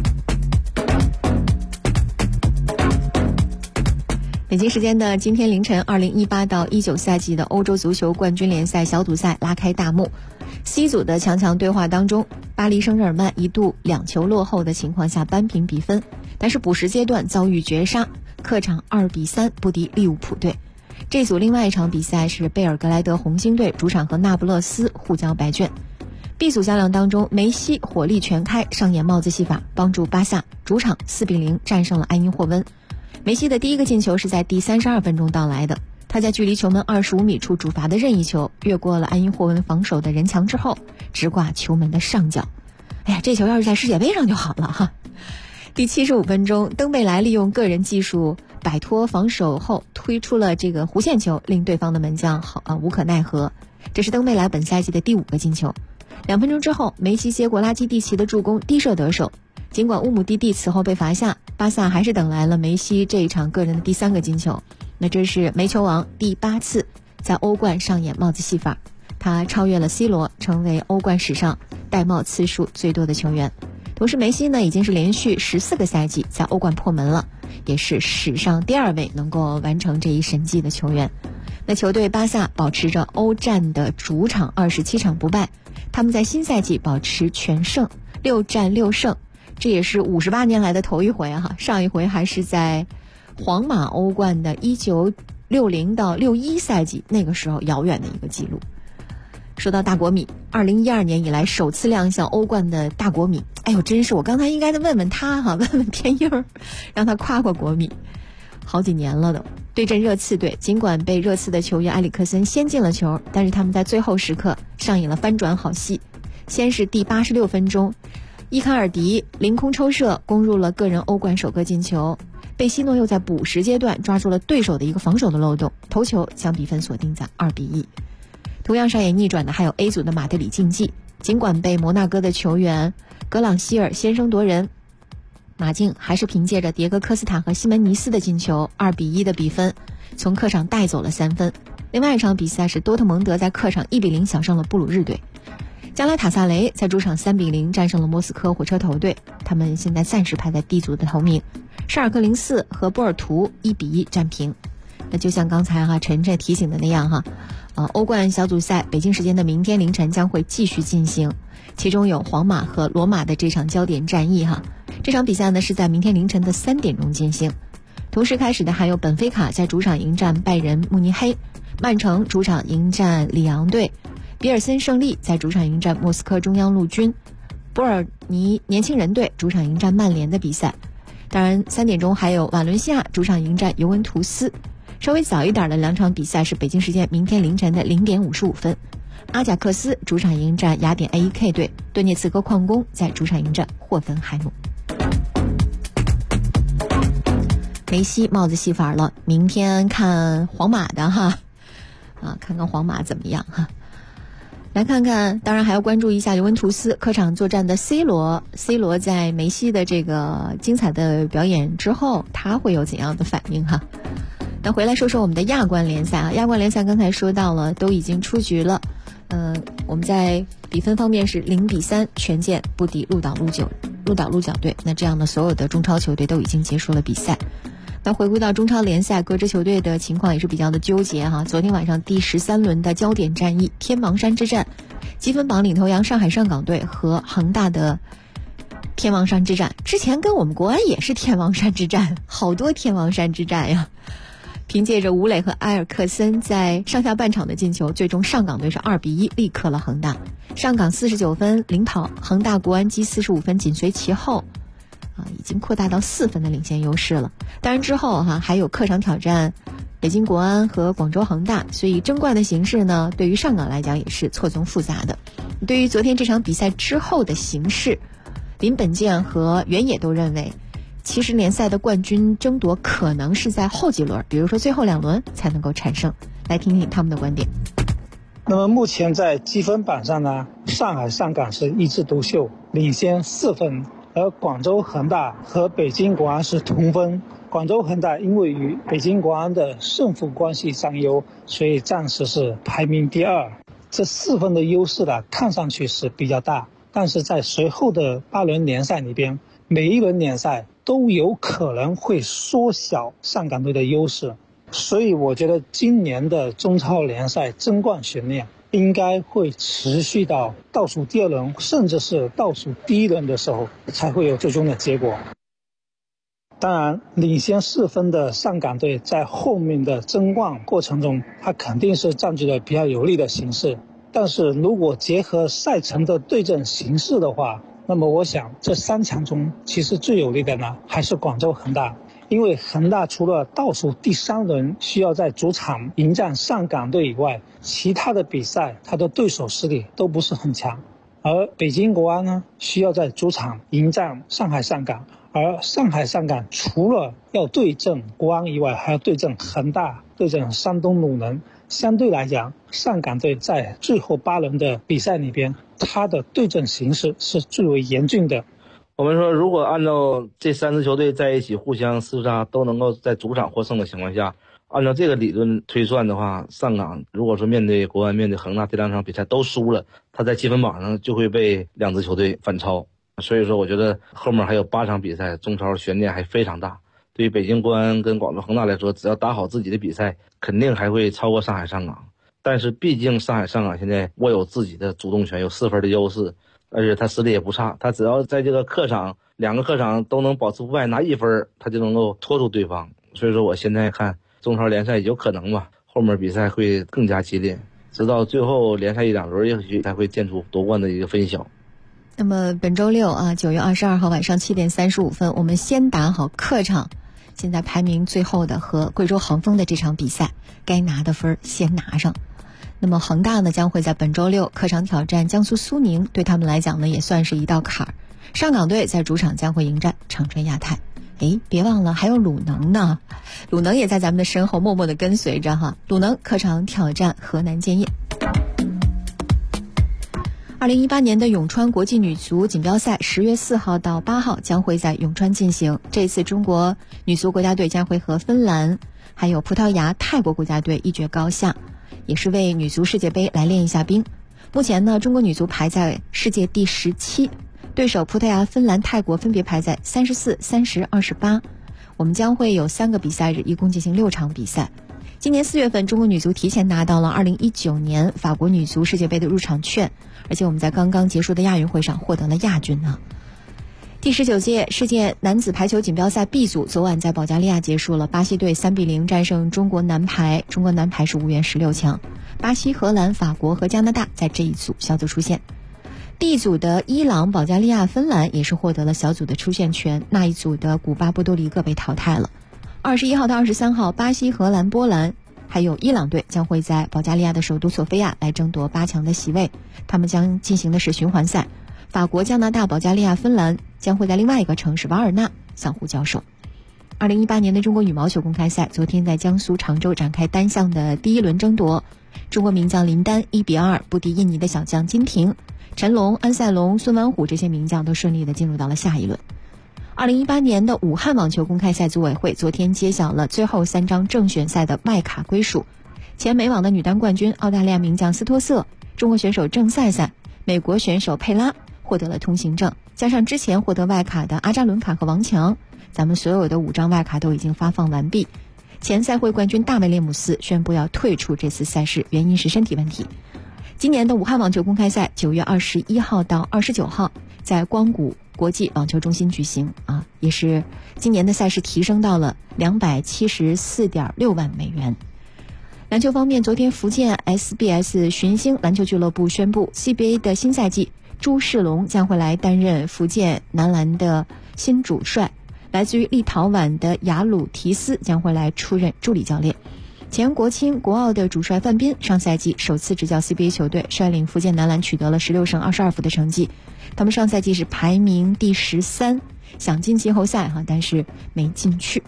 S5: 北京时间的今天凌晨，2018到19赛季的欧洲足球冠军联赛小组赛拉开大幕。C 组的强对话当中，巴黎圣日耳曼一度2球落后的情况下扳平比分，但是补时阶段遭遇绝杀，客场2-3不敌利物浦队。这组另外一场比赛是贝尔格莱德红星队主场和那不勒斯互交白卷。B 组较量当中，梅西火力全开，上演帽子戏法，帮助巴萨主场4-0战胜了埃因霍温。梅西的第一个进球是在第32分钟到来的，他在距离球门25米处主罚的任意球越过了埃因霍温防守的人墙之后，直挂球门的上角。哎呀，这球要是在世界杯上就好了哈。第75分钟，登贝莱利用个人技术摆脱防守后推出了这个弧线球，令对方的门将无可奈何。这是登贝莱本赛季的第5个进球。2分钟之后，梅西接过拉基蒂奇的助攻，低射得手。尽管乌姆蒂蒂此后被罚下，巴萨还是等来了梅西这一场个人的第3个进球。那这是梅球王第8次在欧冠上演帽子戏法，他超越了 C 罗，成为欧冠史上戴帽次数最多的球员。同时梅西呢已经是连续14个赛季在欧冠破门了，也是史上第2位能够完成这一神迹的球员。那球队巴萨保持着欧战的主场27场不败，他们在新赛季保持全胜，6战6胜，这也是58年来的头一回哈。上一回还是在皇马欧冠的1960到61赛季，那个时候遥远的一个记录。说到大国米，2012年以来首次亮相欧冠的大国米，哎呦，真是我刚才应该问问他哈，问问天鹰，让他夸国米。好几年了都。对阵热刺队，尽管被热刺的球员埃里克森先进了球，但是他们在最后时刻上演了翻转好戏。先是第86分钟，伊卡尔迪凌空抽射攻入了个人欧冠首个进球，贝西诺又在补时阶段抓住了对手的一个防守的漏洞，头球将比分锁定在2-1。同样上演逆转的还有 A 组的马德里竞技，尽管被摩纳哥的球员格朗希尔先声夺人，马竞还是凭借着迭戈科斯塔和西门尼斯的进球2-1的比分从客场带走了3分。另外一场比赛是多特蒙德在客场1-0小胜了布鲁日队，加拉塔萨雷在主场3-0战胜了莫斯科火车头队，他们现在暂时排在 D 组的头名。沙尔克04和波尔图1-1战平。那就像刚才晨晨提醒的那样欧冠小组赛北京时间的明天凌晨将会继续进行，其中有皇马和罗马的这场焦点战役这场比赛呢是在明天凌晨的3点钟进行。同时开始的还有本菲卡在主场迎战拜仁慕尼黑，曼城主场迎战里昂队，比尔森胜利在主场迎战莫斯科中央陆军，波尔尼年轻人队主场迎战曼联的比赛。当然3点钟还有瓦伦西亚主场迎战尤文图斯。稍微早一点的2场比赛是北京时间明天凌晨的0点55分，阿贾克斯主场迎战雅典 AEK 队，顿涅茨克矿工在主场迎战霍芬海姆。梅西帽子戏法了，明天看皇马的看看皇马怎么样来看看，当然还要关注一下尤文图斯客场作战的 C 罗在梅西的这个精彩的表演之后，他会有怎样的反应那回来说说我们的亚冠联赛亚冠联赛刚才说到了，都已经出局了。我们在比分方面是0-3全健不敌鹿岛鹿角队。那这样的所有的中超球队都已经结束了比赛。那回顾到中超联赛，各支球队的情况也是比较的纠结昨天晚上第13轮的焦点战役天王山之战，积分榜领头羊上海上港队和恒大的天王山之战，之前跟我们国安也是天王山之战，好多天王山之战呀。 凭借着吴磊和埃尔克森在上下半场的进球，最终上港队是2-1力克了恒大。上港49分领跑，恒大国安基45分紧随其后，已经扩大到4分的领先优势了。当然之后还有客场挑战北京国安和广州恒大，所以争冠的形势呢，对于上港来讲也是错综复杂的。对于昨天这场比赛之后的形势，林本健和原野都认为，其实联赛的冠军争夺可能是在后几轮，比如说最后2轮才能够产生。来听听他们的观点。
S11: 那么目前在积分榜上呢，上海上港是一枝独秀，领先4分，而广州恒大和北京国安是同分。广州恒大因为与北京国安的胜负关系占优，所以暂时是排名第2。这4分的优势呢，看上去是比较大，但是在随后的8轮联赛里边，每一轮联赛都有可能会缩小上港队的优势，所以我觉得今年的中超联赛争冠悬念应该会持续到倒数第2轮，甚至是倒数第1轮的时候才会有最终的结果。当然，领先4分的上港队在后面的争冠过程中，他肯定是占据了比较有利的形势。但是如果结合赛程的对阵形势的话，那么我想这3强中其实最有利的呢还是广州恒大，因为恒大除了倒数第3轮需要在主场迎战上港队以外，其他的比赛他的对手实力都不是很强。而北京国安呢，需要在主场迎战上海上港，而上海上港除了要对阵国安以外，还要对阵恒大，对阵山东鲁能。相对来讲，上港队在最后8轮的比赛里边，他的对阵形势是最为严峻的。
S12: 我们说，如果按照这3支球队在一起互相厮杀，都能够在主场获胜的情况下，按照这个理论推算的话，上港如果说面对国安、面对恒大这2场比赛都输了，他在积分榜上就会被2支球队反超。所以说，我觉得后面还有8场比赛，中超悬念还非常大。对于北京国安跟广州恒大来说，只要打好自己的比赛，肯定还会超过上海上港。但是毕竟上海上港现在握有自己的主动权，有4分的优势，而且他实力也不差，他只要在这个客场2个客场都能保持不败，拿1分，他就能够拖住对方。所以说我现在看中超联赛有可能吧，后面比赛会更加激烈，直到最后联赛1-2轮也许才会见出夺冠的一个分晓。
S5: 那么本周六9月22号晚上7点35分，我们先打好客场，现在排名最后的和贵州恒丰的这场比赛，该拿的分先拿上。那么恒大呢，将会在本周六客场挑战江苏苏宁，对他们来讲呢，也算是一道坎儿。上港队在主场将会迎战长春亚泰。别忘了还有鲁能呢，鲁能也在咱们的身后默默地跟随着哈。鲁能客场挑战河南建业。2018年的咏川国际女足锦标赛10月4号到8号将会在咏川进行。这次中国女足国家队将会和芬兰还有葡萄牙、泰国国家队一决高下，也是为女足世界杯来练一下兵。目前呢，中国女足排在世界第17，对手葡萄牙、芬兰、泰国分别排在34、30、28。我们将会有3个比赛日，一共进行6场比赛。今年4月份，中国女足提前拿到了2019年法国女足世界杯的入场券，而且我们在刚刚结束的亚运会上获得了亚军呢。第19届世界男子排球锦标赛 B 组昨晚在保加利亚结束了，巴西队3-0战胜中国男排，中国男排是无缘16强。巴西、荷兰、法国和加拿大在这一组小组出线。D 组的伊朗、保加利亚、芬兰也是获得了小组的出线权，那一组的古巴、波多黎各被淘汰了。21号到23号，巴西、荷兰、波兰还有伊朗队将会在保加利亚的首都索菲亚来争夺8强的席位，他们将进行的是循环赛。法国、加拿大、保加利亚、芬兰将会在另外一个城市瓦尔纳相互交手。2018年的中国羽毛球公开赛昨天在江苏常州展开单项的第1轮争夺，中国名将林丹1-2不敌印尼的小将金廷，陈龙、安赛龙、孙完虎这些名将都顺利地进入到了下一轮。2018年的武汉网球公开赛组委会昨天揭晓了最后3张正选赛的外卡归属，前美网的女单冠军澳大利亚名将斯托瑟、中国选手郑赛赛、美国选手佩拉获得了通行证，加上之前获得外卡的阿扎伦卡和王强，咱们所有的5张外卡都已经发放完毕。前赛会冠军大卫列姆斯宣布要退出这次赛事，原因是身体问题。今年的武汉网球公开赛9月21号到29号在光谷国际网球中心举行也是今年的赛事提升到了274.6万美元。篮球方面，昨天福建 SBS 群星篮球俱乐部宣布 CBA 的新赛季，朱世龙将会来担任福建男篮的新主帅，来自于立陶宛的雅鲁提斯将会来出任助理教练。前国青国奥的主帅范斌上赛季首次执教 CBA 球队，率领福建男篮取得了16胜22负的成绩。他们上赛季是排名第13，想进季后赛但是没进去。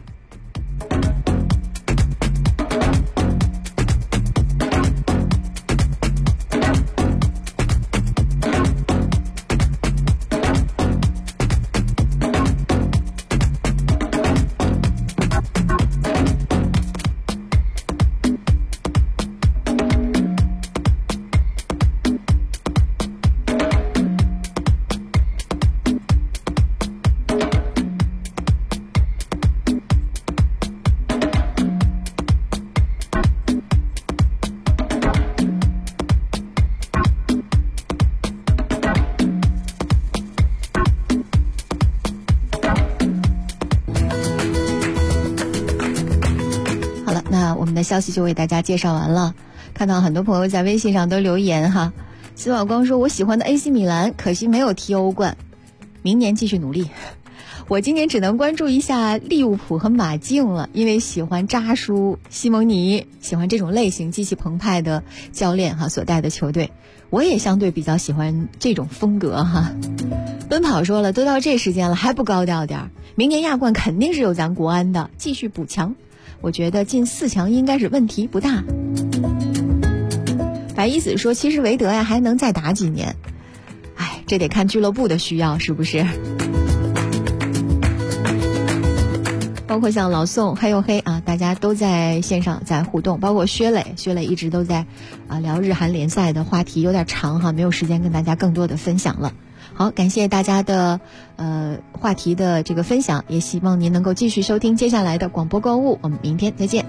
S5: 我们的消息就为大家介绍完了，看到很多朋友在微信上都留言哈。司马光说，我喜欢的 AC 米兰可惜没有踢欧冠，明年继续努力。我今年只能关注一下利物浦和马竞了，因为喜欢扎叔、西蒙尼，喜欢这种类型激气澎湃的教练所带的球队，我也相对比较喜欢这种风格哈。奔跑说了，都到这时间了还不高调点，明年亚冠肯定是有咱国安的，继续补强。我觉得进4强应该是问题不大。白一子说，其实韦德还能再打几年，这得看俱乐部的需要是不是。包括像老宋黑又黑大家都在线上在互动，包括薛磊一直都在聊日韩联赛的话题，有点长没有时间跟大家更多的分享了。好，感谢大家的话题的这个分享，也希望您能够继续收听接下来的广播购物，我们明天再见。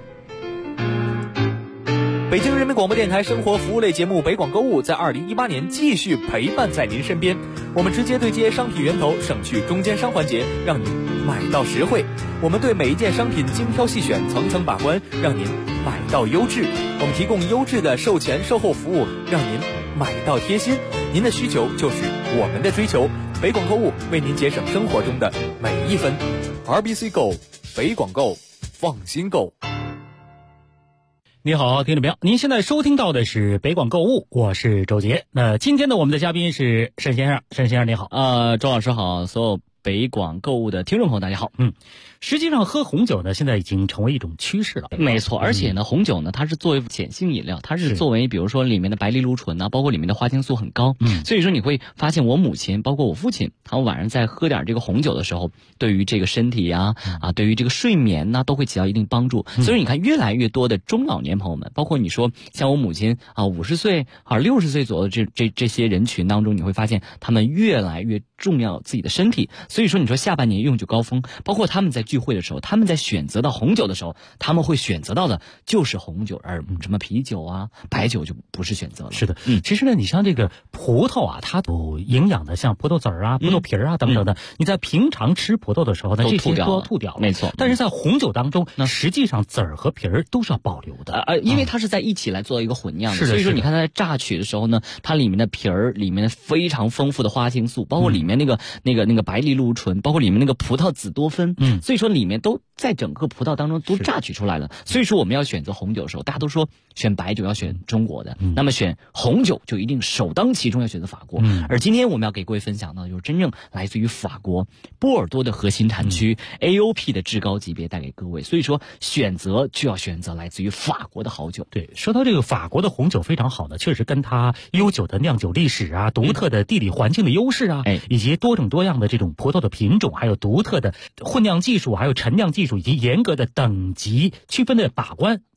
S13: 北京人民广播电台生活服务类节目北广购物在2018年继续陪伴在您身边，我们直接对接商品源头，省去中间商环节，让您买到实惠。我们对每一件商品精挑细选，层层把关，让您买到优质。我们提供优质的售前售后服务，让您买到贴心。您的需求就是我们的追求，北广购物为您节省生活中的每一分。RBC Go， 北广购，放心购。
S14: 你好，听众朋友，您现在收听到的是北广购物，我是周杰。那今天的我们的嘉宾是沈先生，沈先生你好。
S15: 周老师好，所有北广购物的听众朋友大家好。
S14: 实际上喝红酒呢，现在已经成为一种趋势了。
S15: 没错，而且呢，红酒呢，它是作为碱性饮料，它是作为比如说里面的白藜芦醇包括里面的花青素很高。所以说你会发现我母亲包括我父亲，他们晚上在喝点这个红酒的时候，对于这个身体对于这个睡眠都会起到一定帮助。所以你看越来越多的中老年朋友们，包括你说像我母亲50岁60岁左右的这些人群当中，你会发现他们越来越重要自己的身体。所以说你说下半年用酒高峰，包括他们在聚会的时候，他们在选择到红酒的时候，他们会选择到的就是红酒，而什么啤酒白酒就不是选择了。
S14: 是的，其实呢，你像这个葡萄它有营养的，像葡萄籽葡萄皮等等的，你在平常吃葡萄的时候呢，这些都要吐掉了。
S15: 没错。
S14: 但是在红酒当中，实际上籽和皮都是要保留的，
S15: 因为它是在一起来做一个混酿的。
S14: 所
S15: 以说你看它在榨取的时候呢，它里面的皮里面非常丰富的花青素，包括里面那个白藜芦醇，包括里面那个葡萄籽多酚，所以说里面都在整个葡萄当中都榨取出来了。所以说我们要选择红酒的时候，大家都说选白酒要选中国的，那么选红酒就一定首当其冲要选择法国。而今天我们要给各位分享到的就是真正来自于法国波尔多的核心产区 AOP 的至高级别带给各位。所以说选择就要选择来自于法国的好酒。
S14: 对，说到这个法国的红酒非常好的，确实跟它悠久的酿酒历史独特的地理环境的优势以及多种多样的这种葡萄的品种，还有独特的混酿技术，还有陈酿技术，以及严格的等级区分的把关，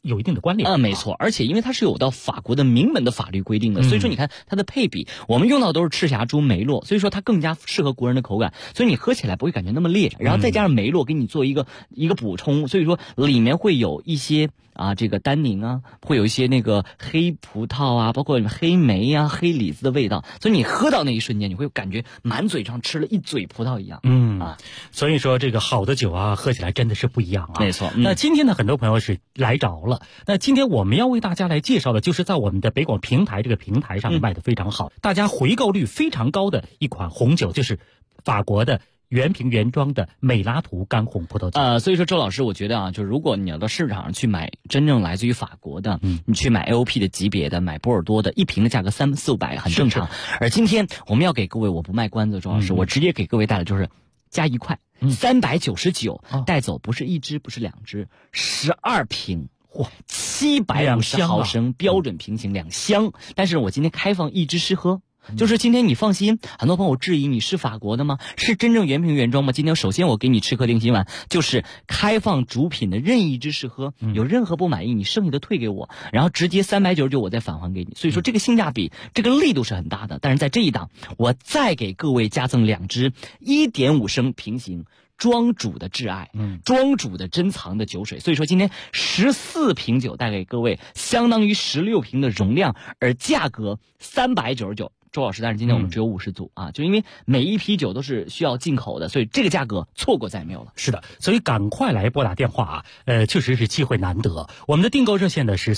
S14: 有一定的关联。
S15: 没错，而且因为它是有到法国的明文的法律规定的，所以说你看它的配比，我们用到的都是赤霞珠、梅洛，所以说它更加适合国人的口感，所以你喝起来不会感觉那么烈，然后再加上梅洛给你做一个补充，所以说里面会有一些这个单宁啊，会有一些那个黑葡萄啊，包括黑莓啊、黑李子的味道，所以你喝到那一瞬间，你会感觉满嘴上吃了一嘴葡萄一样。
S14: 所以说这个好的酒啊，喝起来真的是不一样啊。
S15: 没错。
S14: 那今天呢，很多朋友是来着了。那今天我们要为大家来介绍的，就是在我们的北广平台这个平台上卖的非常好，大家回购率非常高的一款红酒，就是法国的原瓶原装的美拉图干红葡萄酒。
S15: 所以说周老师，我觉得就是如果你要到市场上去买真正来自于法国的，你去买 AOP 的级别的，买波尔多的，一瓶的价格300-400很正常。而今天我们要给各位，我不卖关子，周老师，我直接给各位带的就是加1块，399，带走不是1支，不是2支，12瓶。750毫升标准瓶型2箱，但是我今天开放1支试喝。就是今天你放心，很多朋友质疑你是法国的吗？是真正原瓶原装吗？今天首先我给你吃颗定心丸，就是开放主品的任意一支试喝，有任何不满意你剩下的退给我，然后直接399我再返还给你。所以说这个性价比，这个力度是很大的。但是在这一档，我再给各位加赠2支1.5升瓶型庄主的挚爱，庄主的珍藏的酒水。所以说今天14瓶酒带给各位，相当于16瓶的容量，而价格399。周老师，但是今天我们只有50组就因为每一批酒都是需要进口的，所以这个价格错过再也没有了。
S14: 是的，所以赶快来拨打电话确实是机会难得。我们的订购热线呢是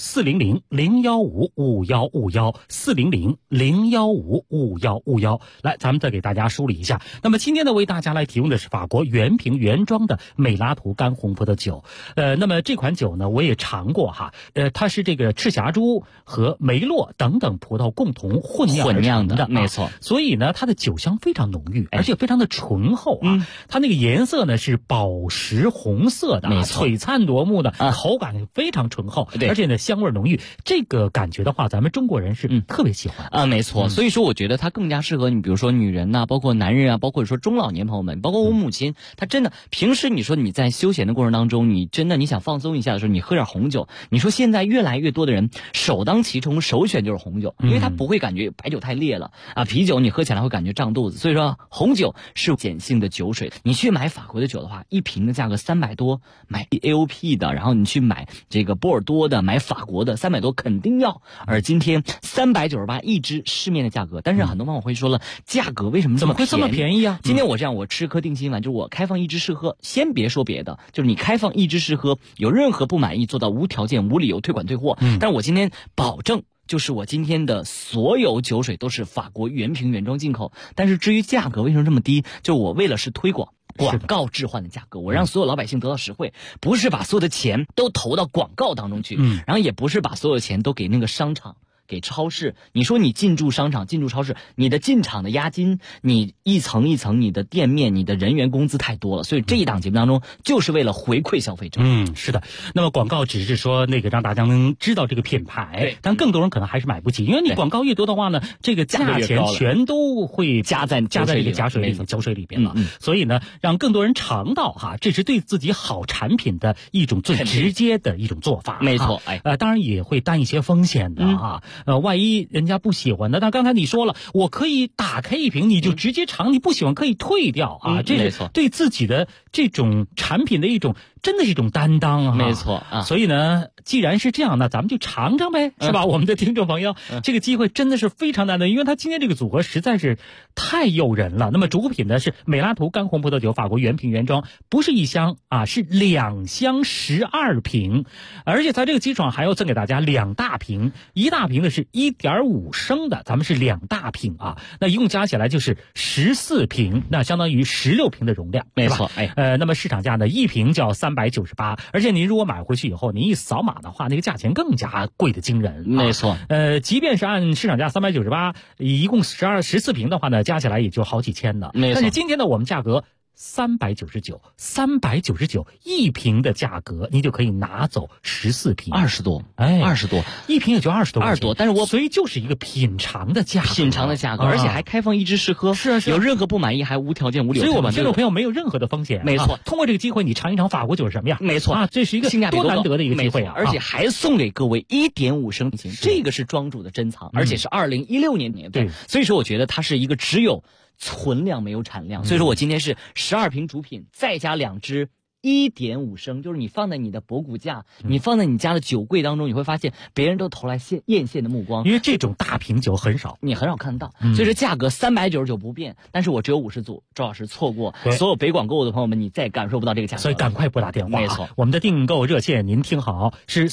S14: 400-015-5151，400-015-5151。来，咱们再给大家梳理一下。那么今天呢，为大家来提供的是法国原瓶原装的美拉图干红葡萄酒。那么这款酒呢，我也尝过它是这个赤霞珠和梅洛等等葡萄共同混酿的，
S15: 没错。
S14: 所以呢，它的酒香非常浓郁，而且非常的醇厚它那个颜色呢是宝石红色的，璀璨夺目的，口感非常醇厚，而且呢香味浓郁。这个感觉的话，咱们中国人是特别喜欢
S15: 没错。所以说我觉得它更加适合你，比如说女人包括男人包括说中老年朋友们，包括我母亲，她真的平时你说你在休闲的过程当中，你真的你想放松一下的时候，你喝点红酒。你说现在越来越多的人首当其冲首选就是红酒，因为他不会感觉白酒太烈了啤酒你喝起来会感觉胀肚子，所以说红酒是碱性的酒水。你去买法国的酒的话，一瓶的价格300多，买 AOP 的，然后你去买这个波尔多的，买法国的300多肯定要。而今天398一支市面的价格，但是很多朋友会说了，价格为什么
S14: 怎么会这么便宜啊？
S15: 今天我这样，我吃颗定心丸，就是我开放1支试喝，先别说别的，就是你开放1支试喝，有任何不满意做到无条件无理由退款退货。但我今天保证，就是我今天的所有酒水都是法国原瓶原装进口。但是至于价格为什么这么低，就我为了是推广广告置换的价格，我让所有老百姓得到实惠，不是把所有的钱都投到广告当中去，然后也不是把所有的钱都给那个商场给超市。你说你进驻商场进驻超市，你的进场的押金，你一层一层你的店面你的人员工资太多了，所以这一档节目当中就是为了回馈消费者。
S14: 是的。那么广告只是说那个让大家能知道这个品牌，但更多人可能还是买不起，因为你广告越多的话呢，这个价钱全都会加在这个酒水里边了。所以呢，让更多人尝到这是对自己好产品的一种最直接的一种做法。
S15: 没错。
S14: 当然也会担一些风险的万一人家不喜欢的，但刚才你说了，我可以打开一瓶，你就直接尝，你不喜欢可以退掉这是对自己的这种产品的一种真的是一种担当
S15: 没错
S14: 所以呢，既然是这样，那咱们就尝尝呗，是吧？我们的听众朋友，这个机会真的是非常难得，因为他今天这个组合实在是太诱人了。那么主品呢是美拉图干红葡萄酒，法国原瓶原装，不是1箱是2箱12瓶，而且在这个基础上还要赠给大家2大瓶，一大瓶的是1.5升的，咱们是2大瓶那一共加起来就是14瓶，那相当于16瓶的容量，
S15: 没错。
S14: 那么市场价呢，一瓶就要398，而且您如果买回去以后，您一扫码的话，那个价钱更加贵的惊人。
S15: 没错。
S14: 即便是按市场价398，一共14瓶的话呢，加起来也就好几千呢。
S15: 没错。
S14: 但是今天呢，我们价格 399一瓶的价格，你就可以拿走14瓶
S15: ，20多，20多，
S14: 一瓶也就20多块钱，20
S15: 多，但是
S14: 所以就是一个品尝的价格，
S15: 而且还开放一支试喝，
S14: 是，
S15: 有任何不满意还无条件无理由退款。
S14: 所以我们听众朋友没有任何的风险，
S15: 没错。
S14: 通过这个机会，你尝一尝法国酒是什么样，
S15: 没错
S14: 这是一个多难得的一个机会
S15: 而且还送给各位1.5升瓶，这个是庄主的珍藏，而且是2016年
S14: 对，
S15: 所以说我觉得它是一个只有存量没有产量，所以说我今天是12瓶主品再加2支1.5升，就是你放在你的博古架，你放在你家的酒柜当中，你会发现别人都投来艳羡的目光，
S14: 因为这种大瓶酒很少，
S15: 你很少看到，所以说价格399不变，但是我只有50组，周老师错过所有北广购物的朋友们，你再感受不到这个价格，
S14: 所以赶快拨打电话，
S15: 没错，
S14: 我们的订购热线您听好，是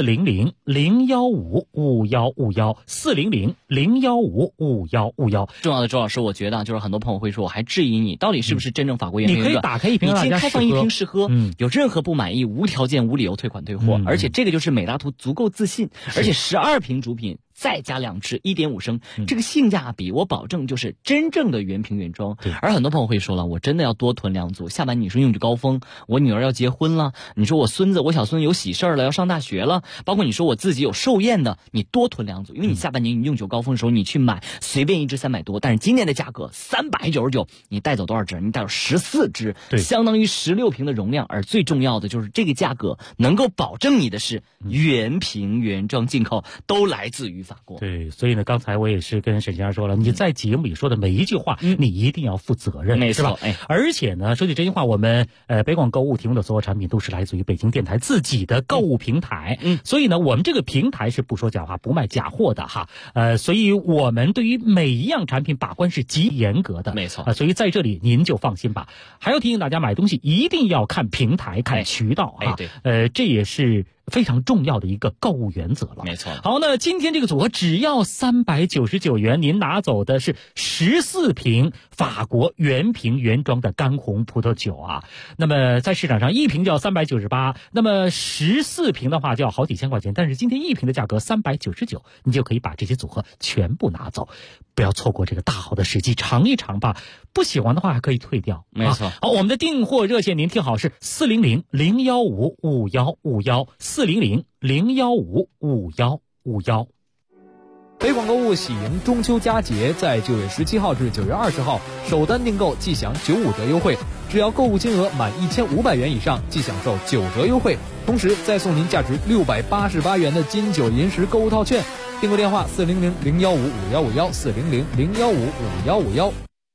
S14: 400-015-5151，400-015-5151。
S15: 重要的周老师，我觉得就是很多朋友会说，我还质疑你到底是不是真正法国原瓶，
S14: 你可以打开一瓶，
S15: 你先开放一瓶试喝。有任何不满意，无条件无理由退款退货，而且这个就是美拉图足够自信，而且12瓶主品再加2支1.5升，这个性价比我保证就是真正的原瓶原装。而很多朋友会说了，我真的要多囤2组，下半年你说用酒高峰，我女儿要结婚了，你说我小孙有喜事了，要上大学了，包括你说我自己有寿宴的，你多囤2组，因为你下半年你用酒高峰的时候你去买，随便一支300多，但是今年的价格399，你带走多少支？你带走14支，相当于16瓶的容量。而最重要的就是这个价格能够保证你的是原瓶原装进口，都来自于法国。
S14: 对，所以呢，刚才我也是跟沈先生说了，你在节目里说的每一句话，你一定要负责任，
S15: 没错，
S14: 是吧？而且呢，说起真心话，我们北广购物提供的所有产品都是来自于北京电台自己的购物平台，所以呢，我们这个平台是不说假话、不卖假货的哈，所以我们对于每一样产品把关是极严格的，
S15: 没错，
S14: 所以在这里您就放心吧。还要提醒大家，买东西一定要看平台、看渠道啊，
S15: 对，
S14: 这也是非常重要的一个购物原则了，
S15: 没错。
S14: 好，那今天这个组合只要399元，您拿走的是14瓶法国原瓶原装的干红葡萄酒啊。那么在市场上一瓶就要398，那么14瓶的话就要好几千块钱，但是今天一瓶的价格399，你就可以把这些组合全部拿走，不要错过这个大好的时机，尝一尝吧。不喜欢的话还可以退掉，
S15: 没错。
S14: 好，我们的订货热线您听好，是400-015-5151，400-015-5151。
S13: 北广购物喜迎中秋佳节，在9月17号至9月20号首单订购即享95折优惠，只要购物金额满1500元以上即享受9折优惠，同时再送您价值688元的金九银十购物套券。订购电话400-015-5151，400-015-5151。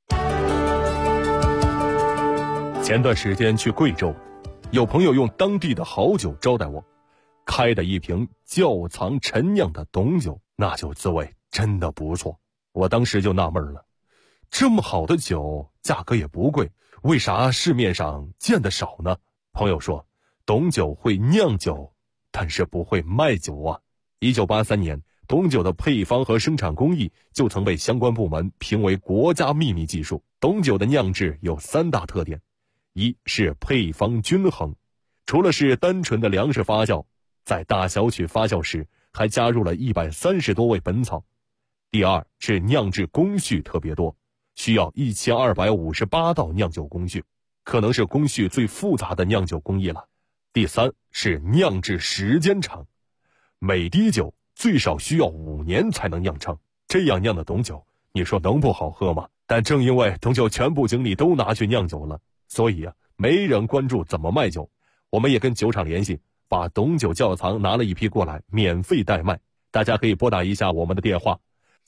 S4: 前段时间去贵州，有朋友用当地的好酒招待我，开的一瓶窖藏陈酿的董酒，那酒滋味真的不错。我当时就纳闷了，这么好的酒价格也不贵，为啥市面上见得少呢？朋友说，董酒会酿酒，但是不会卖酒啊。1983年，董酒的配方和生产工艺就曾被相关部门评为国家秘密技术。董酒的酿制有3大特点，一是配方均衡，除了是单纯的粮食发酵，在大小曲发酵时还加入了130多味本草。第二是酿制工序特别多，需要1258道酿酒工序，可能是工序最复杂的酿酒工艺了。第三是酿制时间长，每滴酒最少需要5年才能酿成，这样酿的董酒，你说能不好喝吗？但正因为董酒全部精力都拿去酿酒了，所以没人关注怎么卖酒。我们也跟酒厂联系，把董酒窖藏拿了一批过来，免费代卖。大家可以拨打一下我们的电话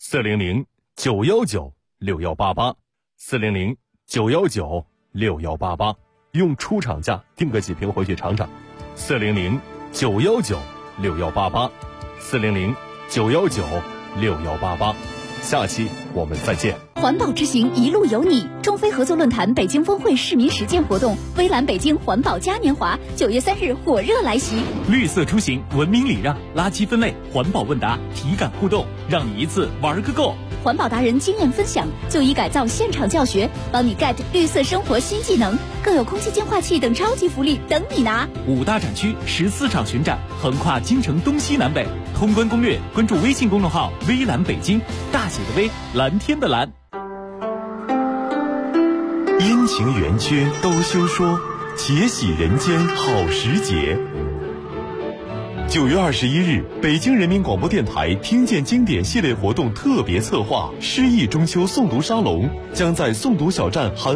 S4: ，400-919-6188，400-919-6188，用出厂价订个几瓶回去尝尝。400-919-6188，400-919-6188。下期我们再见。
S3: 环保之行一路有你，中非合作论坛北京峰会市民实践活动，微蓝北京环保嘉年华9月3日火热来袭。
S16: 绿色出行，文明礼让，垃圾分类，环保问答，体感互动，让你一次玩个够。
S3: 环保达人经验分享，就医改造现场教学，帮你 get 绿色生活新技能，更有空气净化器等超级福利等你拿。
S16: 5大展区，14场巡展，横跨京城东西南北。通关攻略，关注微信公众号微蓝北京，大写的微，蓝天的蓝。
S17: 阴晴圆缺都休说，且喜人间好时节。9月21日，北京人民广播电台听见经典系列活动特别策划诗意中秋诵读沙龙将在诵读小站